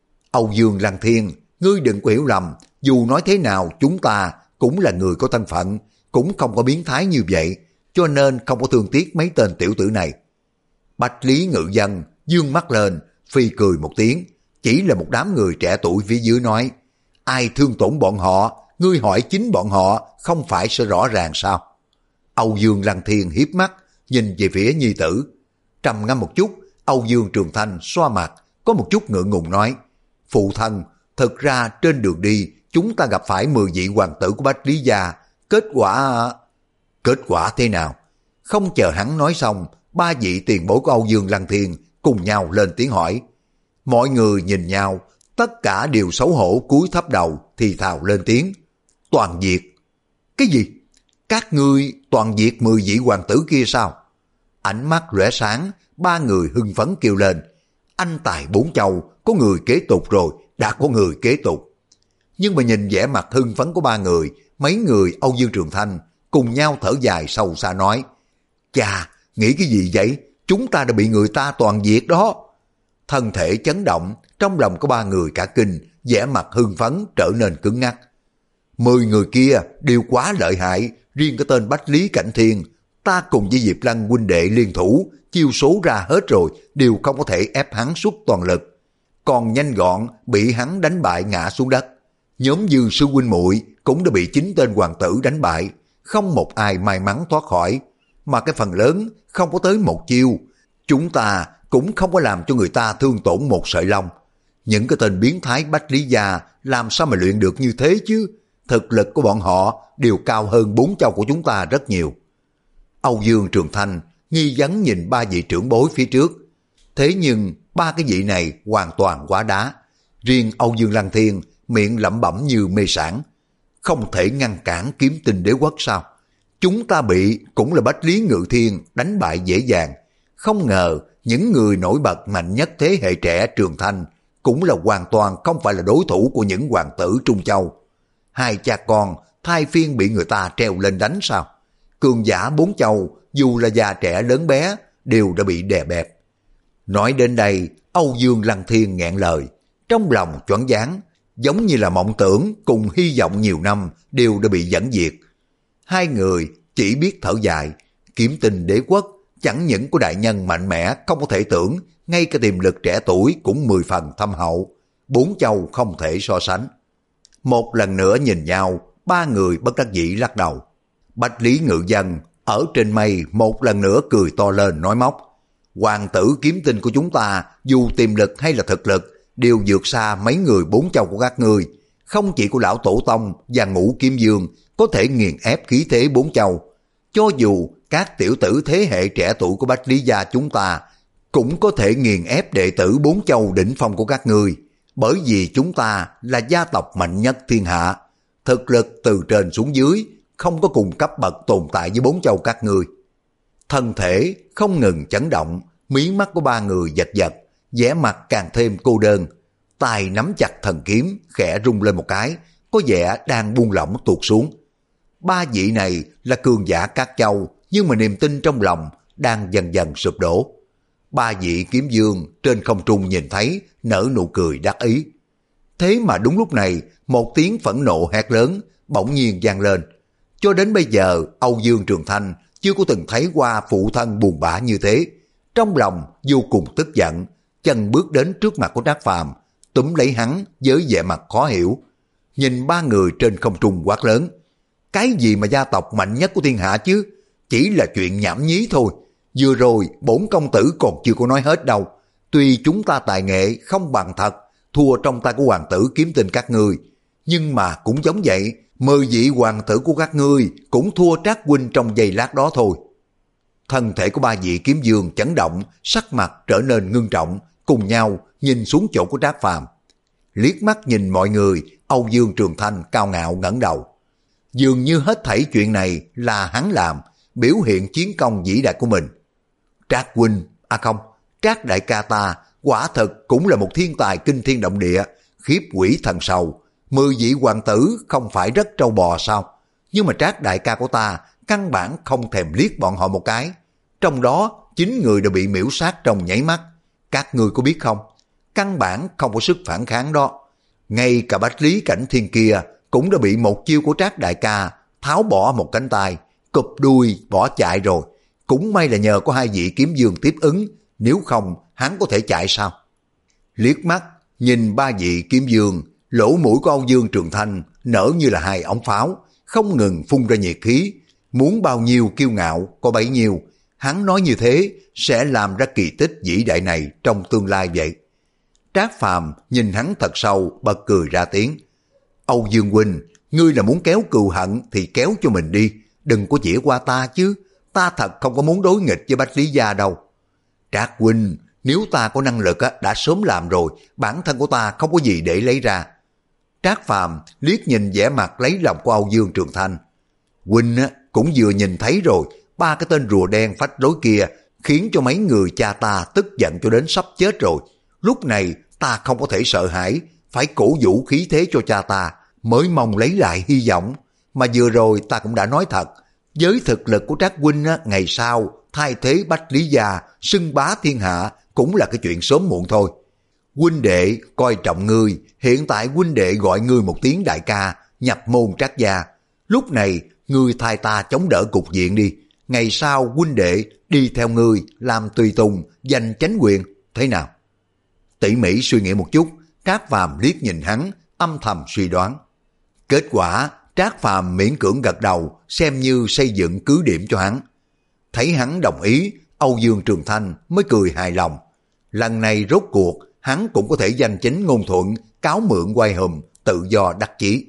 Âu Dương Lăng Thiên, ngươi đừng có hiểu lầm, dù nói thế nào chúng ta cũng là người có thân phận, cũng không có biến thái như vậy, cho nên không có thương tiếc mấy tên tiểu tử này. Bạch Lý Ngự Dân dương mắt lên, phi cười một tiếng, chỉ là một đám người trẻ tuổi phía dưới nói. Ai thương tổn bọn họ, ngươi hỏi chính bọn họ, không phải sẽ rõ ràng sao? Âu Dương Lăng Thiên hiếp mắt, nhìn về phía nhi tử. Trầm ngâm một chút, Âu Dương Trường Thanh xoa mặt, có một chút ngượng ngùng nói. Phụ thân, thực ra trên đường đi, chúng ta gặp phải mười vị hoàng tử của Bách Lý Gia. Kết quả... Kết quả thế nào? Không chờ hắn nói xong, ba vị tiền bối của Âu Dương Lăng Thiên cùng nhau lên tiếng hỏi. Mọi người nhìn nhau, tất cả đều xấu hổ cúi thấp đầu thì thào lên tiếng. Toàn diệt. Cái gì? Các ngươi toàn diệt mười vị hoàng tử kia sao? Ánh mắt lóe sáng, ba người hưng phấn kêu lên. Anh tài bốn châu, có người kế tục rồi, đã có người kế tục. Nhưng mà nhìn vẻ mặt hưng phấn của ba người, mấy người Âu Dương Trường Thanh cùng nhau thở dài sâu xa nói. Chà, nghĩ cái gì vậy? Chúng ta đã bị người ta toàn diệt đó. Thân thể chấn động, trong lòng có ba người cả kinh, vẻ mặt hưng phấn trở nên cứng ngắc. Mười người kia đều quá lợi hại, riêng cái tên Bách Lý Cảnh Thiên, ta cùng với Diệp Lăng huynh đệ liên thủ, chiêu số ra hết rồi, đều không có thể ép hắn xuất toàn lực. Còn nhanh gọn bị hắn đánh bại ngã xuống đất. Nhóm Dư sư huynh muội cũng đã bị chín tên hoàng tử đánh bại, không một ai may mắn thoát khỏi, mà cái phần lớn không có tới một chiêu. Chúng ta cũng không có làm cho người ta thương tổn một sợi lông. Những cái tên biến thái Bách Lý Gia làm sao mà luyện được như thế chứ? Thực lực của bọn họ đều cao hơn bốn châu của chúng ta rất nhiều. Âu Dương Trường Thanh nghi vấn nhìn ba vị trưởng bối phía trước. Thế nhưng ba cái vị này hoàn toàn quá đá. Riêng Âu Dương Lăng Thiên miệng lẩm bẩm như mê sảng. Không thể ngăn cản Kiếm Tinh Đế Quốc sao? Chúng ta bị cũng là Bách Lý Ngự Thiên đánh bại dễ dàng. Không ngờ những người nổi bật mạnh nhất thế hệ trẻ Trường Thanh cũng là hoàn toàn không phải là đối thủ của những hoàng tử Trung Châu. Hai cha con thay phiên bị người ta treo lên đánh sao? Cường giả bốn châu dù là già trẻ lớn bé đều đã bị đè bẹp. Nói đến đây, Âu Dương Lăng Thiên nghẹn lời, trong lòng choáng váng, giống như là mộng tưởng cùng hy vọng nhiều năm đều đã bị dẫn diệt. Hai người chỉ biết thở dài. Kiếm Tinh Đế Quốc chẳng những có đại nhân mạnh mẽ không có thể tưởng, ngay cả tiềm lực trẻ tuổi cũng mười phần thâm hậu, bốn châu không thể so sánh. Một lần nữa nhìn nhau, ba người bất đắc dĩ lắc đầu. Bách Lý Ngự Dân ở trên mây một lần nữa cười to lên nói móc. Hoàng tử Kiếm Tinh của chúng ta dù tiềm lực hay là thực lực đều vượt xa mấy người bốn châu của các ngươi. Không chỉ của lão tổ tông và ngũ kiếm dương có thể nghiền ép khí thế bốn châu, cho dù các tiểu tử thế hệ trẻ tuổi của Bách Lý Gia chúng ta cũng có thể nghiền ép đệ tử bốn châu đỉnh phong của các ngươi, bởi vì chúng ta là gia tộc mạnh nhất thiên hạ, thực lực từ trên xuống dưới không có cùng cấp bậc tồn tại với bốn châu các ngươi. Thân thể không ngừng chấn động, mí mắt của ba người giật giật, vẻ mặt càng thêm cô đơn, tay nắm chặt thần kiếm khẽ rung lên một cái, có vẻ đang buông lỏng tuột xuống. Ba vị này là cường giả các châu, nhưng mà niềm tin trong lòng đang dần dần sụp đổ. Ba vị kiếm vương trên không trung nhìn thấy, nở nụ cười đắc ý. Thế mà đúng lúc này, một tiếng phẫn nộ hét lớn bỗng nhiên vang lên. Cho đến bây giờ, Âu Dương Trường Thanh chưa có từng thấy qua phụ thân buồn bã như thế. Trong lòng vô cùng tức giận, chân bước đến trước mặt của Trác Phàm, túm lấy hắn với vẻ mặt khó hiểu. Nhìn ba người trên không trung quát lớn. Cái gì mà gia tộc mạnh nhất của thiên hạ chứ? Chỉ là chuyện nhảm nhí thôi. Vừa rồi bổn công tử còn chưa có nói hết đâu. Tuy chúng ta tài nghệ không bằng thật, thua trong tay của hoàng tử kiếm tình các ngươi, nhưng mà cũng giống vậy, mười vị hoàng tử của các ngươi cũng thua Trác huynh trong giây lát đó thôi. Thân thể của ba vị kiếm vương chấn động, sắc mặt trở nên ngưng trọng, cùng nhau nhìn xuống chỗ của Trác Phàm. Liếc mắt nhìn mọi người, Âu Dương Trường Thanh cao ngạo ngẩng đầu. Dường như hết thảy chuyện này là hắn làm, biểu hiện chiến công vĩ đại của mình. Trác huynh, à không, Trác đại ca ta quả thật cũng là một thiên tài kinh thiên động địa, khiếp quỷ thần sầu. Mười vị hoàng tử không phải rất trâu bò sao? Nhưng mà Trác đại ca của ta căn bản không thèm liếc bọn họ một cái. Trong đó chín người đều bị miễu sát trong nháy mắt. Các ngươi có biết không? Căn bản không có sức phản kháng đó. Ngay cả Bách Lý Cảnh Thiên kia cũng đã bị một chiêu của Trác đại ca tháo bỏ một cánh tay, cụp đuôi bỏ chạy rồi. Cũng may là nhờ có hai vị kiếm vương tiếp ứng, nếu không hắn có thể chạy sao? Liếc mắt nhìn ba vị kiếm vương, lỗ mũi của Âu Dương Trường Thanh nở như là hai ống pháo, không ngừng phun ra nhiệt khí, muốn bao nhiêu kiêu ngạo có bấy nhiêu. Hắn nói như thế sẽ làm ra kỳ tích vĩ đại này trong tương lai vậy. Trác Phàm nhìn hắn thật sâu, bật cười ra tiếng. Âu Dương huynh, ngươi là muốn kéo cừu hận thì kéo cho mình đi, đừng có chỉ qua ta chứ. Ta thật không có muốn đối nghịch với Bách Lý Gia đâu. Trác huynh, nếu ta có năng lực á, đã sớm làm rồi, bản thân của ta không có gì để lấy ra. Trác Phàm liếc nhìn vẻ mặt lấy lòng của Âu Dương Trường Thanh. Huynh á, cũng vừa nhìn thấy rồi, ba cái tên rùa đen phách lối kia khiến cho mấy người cha ta tức giận cho đến sắp chết rồi. Lúc này ta không có thể sợ hãi, phải cổ vũ khí thế cho cha ta, mới mong lấy lại hy vọng. Mà vừa rồi ta cũng đã nói thật, với thực lực của Trác huynh á, ngày sau thay thế Bách Lý Gia xưng bá thiên hạ cũng là cái chuyện sớm muộn thôi. Huynh đệ coi trọng ngươi, hiện tại huynh đệ gọi ngươi một tiếng đại ca, nhập môn Trác gia. Lúc này ngươi thay ta chống đỡ cục diện đi, ngày sau huynh đệ đi theo ngươi làm tùy tùng, giành chánh quyền, thế nào? Tỉ mỉ suy nghĩ một chút, Trác Phàm liếc nhìn hắn, âm thầm suy đoán. Kết quả Trác Phàm miễn cưỡng gật đầu, xem như xây dựng cứ điểm cho hắn. Thấy hắn đồng ý, Âu Dương Trường Thanh mới cười hài lòng. Lần này rốt cuộc hắn cũng có thể danh chính ngôn thuận, cáo mượn oai hùm, tự do đắc chí.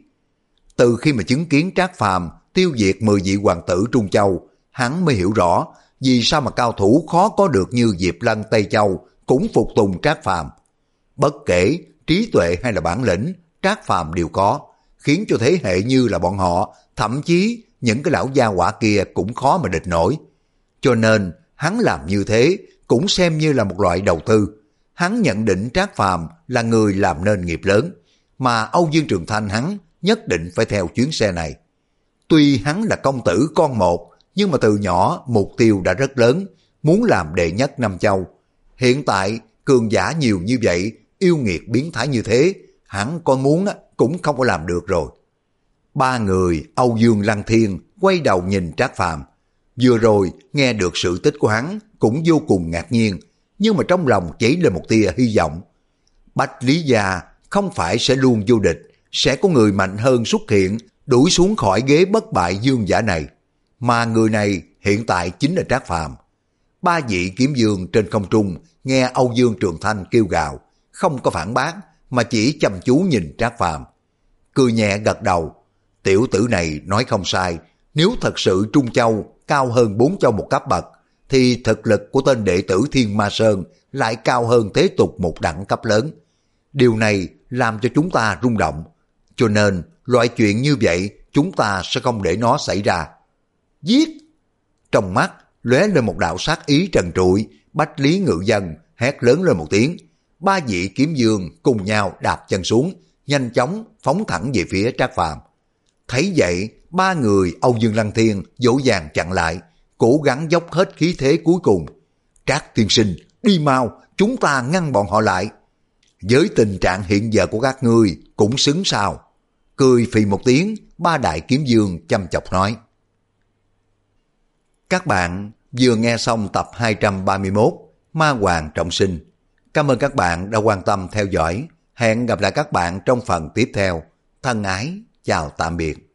Từ khi mà chứng kiến Trác Phàm tiêu diệt mười vị hoàng tử Trung Châu, hắn mới hiểu rõ vì sao mà cao thủ khó có được như Diệp Lân Tây Châu cũng phục tùng Trác Phàm. Bất kể trí tuệ hay là bản lĩnh, Trác Phàm đều có, khiến cho thế hệ như là bọn họ, thậm chí những cái lão gia hỏa kia cũng khó mà địch nổi. Cho nên hắn làm như thế cũng xem như là một loại đầu tư. Hắn nhận định Trác Phàm là người làm nên nghiệp lớn, mà Âu Dương Trường Thanh hắn nhất định phải theo chuyến xe này. Tuy hắn là công tử con một, nhưng mà từ nhỏ mục tiêu đã rất lớn, muốn làm đệ nhất Nam Châu. Hiện tại cường giả nhiều như vậy, yêu nghiệt biến thái như thế, hắn có muốn cũng không có làm được rồi. Ba người Âu Dương Lăng Thiên quay đầu nhìn Trác Phàm. Vừa rồi nghe được sự tích của hắn cũng vô cùng ngạc nhiên, nhưng mà trong lòng chỉ là một tia hy vọng. Bách Lý Gia không phải sẽ luôn vô địch, sẽ có người mạnh hơn xuất hiện, đuổi xuống khỏi ghế bất bại dương giả này. Mà người này hiện tại chính là Trác Phàm. Ba vị kiếm vương trên không trung nghe Âu Dương Trường Thanh kêu gào, không có phản bác mà chỉ chăm chú nhìn Trác Phàm. Cười nhẹ gật đầu, tiểu tử này nói không sai, nếu thật sự Trung Châu cao hơn bốn châu một cấp bậc, thì thực lực của tên đệ tử Thiên Ma Sơn lại cao hơn thế tục một đẳng cấp lớn. Điều này làm cho chúng ta rung động, cho nên loại chuyện như vậy chúng ta sẽ không để nó xảy ra. Giết! Trong mắt lóe lên một đạo sát ý trần trụi, Bách Lý Ngự Dân hét lớn lên một tiếng, ba vị kiếm dương cùng nhau đạp chân xuống, nhanh chóng phóng thẳng về phía Trác Phàm. Thấy vậy, ba người Âu Dương Lăng Thiên dỗ dàng chặn lại, cố gắng dốc hết khí thế cuối cùng. Trác tiên sinh, đi mau, chúng ta ngăn bọn họ lại. Với tình trạng hiện giờ của các ngươi cũng xứng sao? Cười phì một tiếng, ba đại kiếm dương chăm chọc nói. Các bạn vừa nghe xong tập hai trăm ba mươi mốt Ma Hoàng Trọng Sinh. Cảm ơn các bạn đã quan tâm theo dõi. Hẹn gặp lại các bạn trong phần tiếp theo. Thân ái, chào tạm biệt.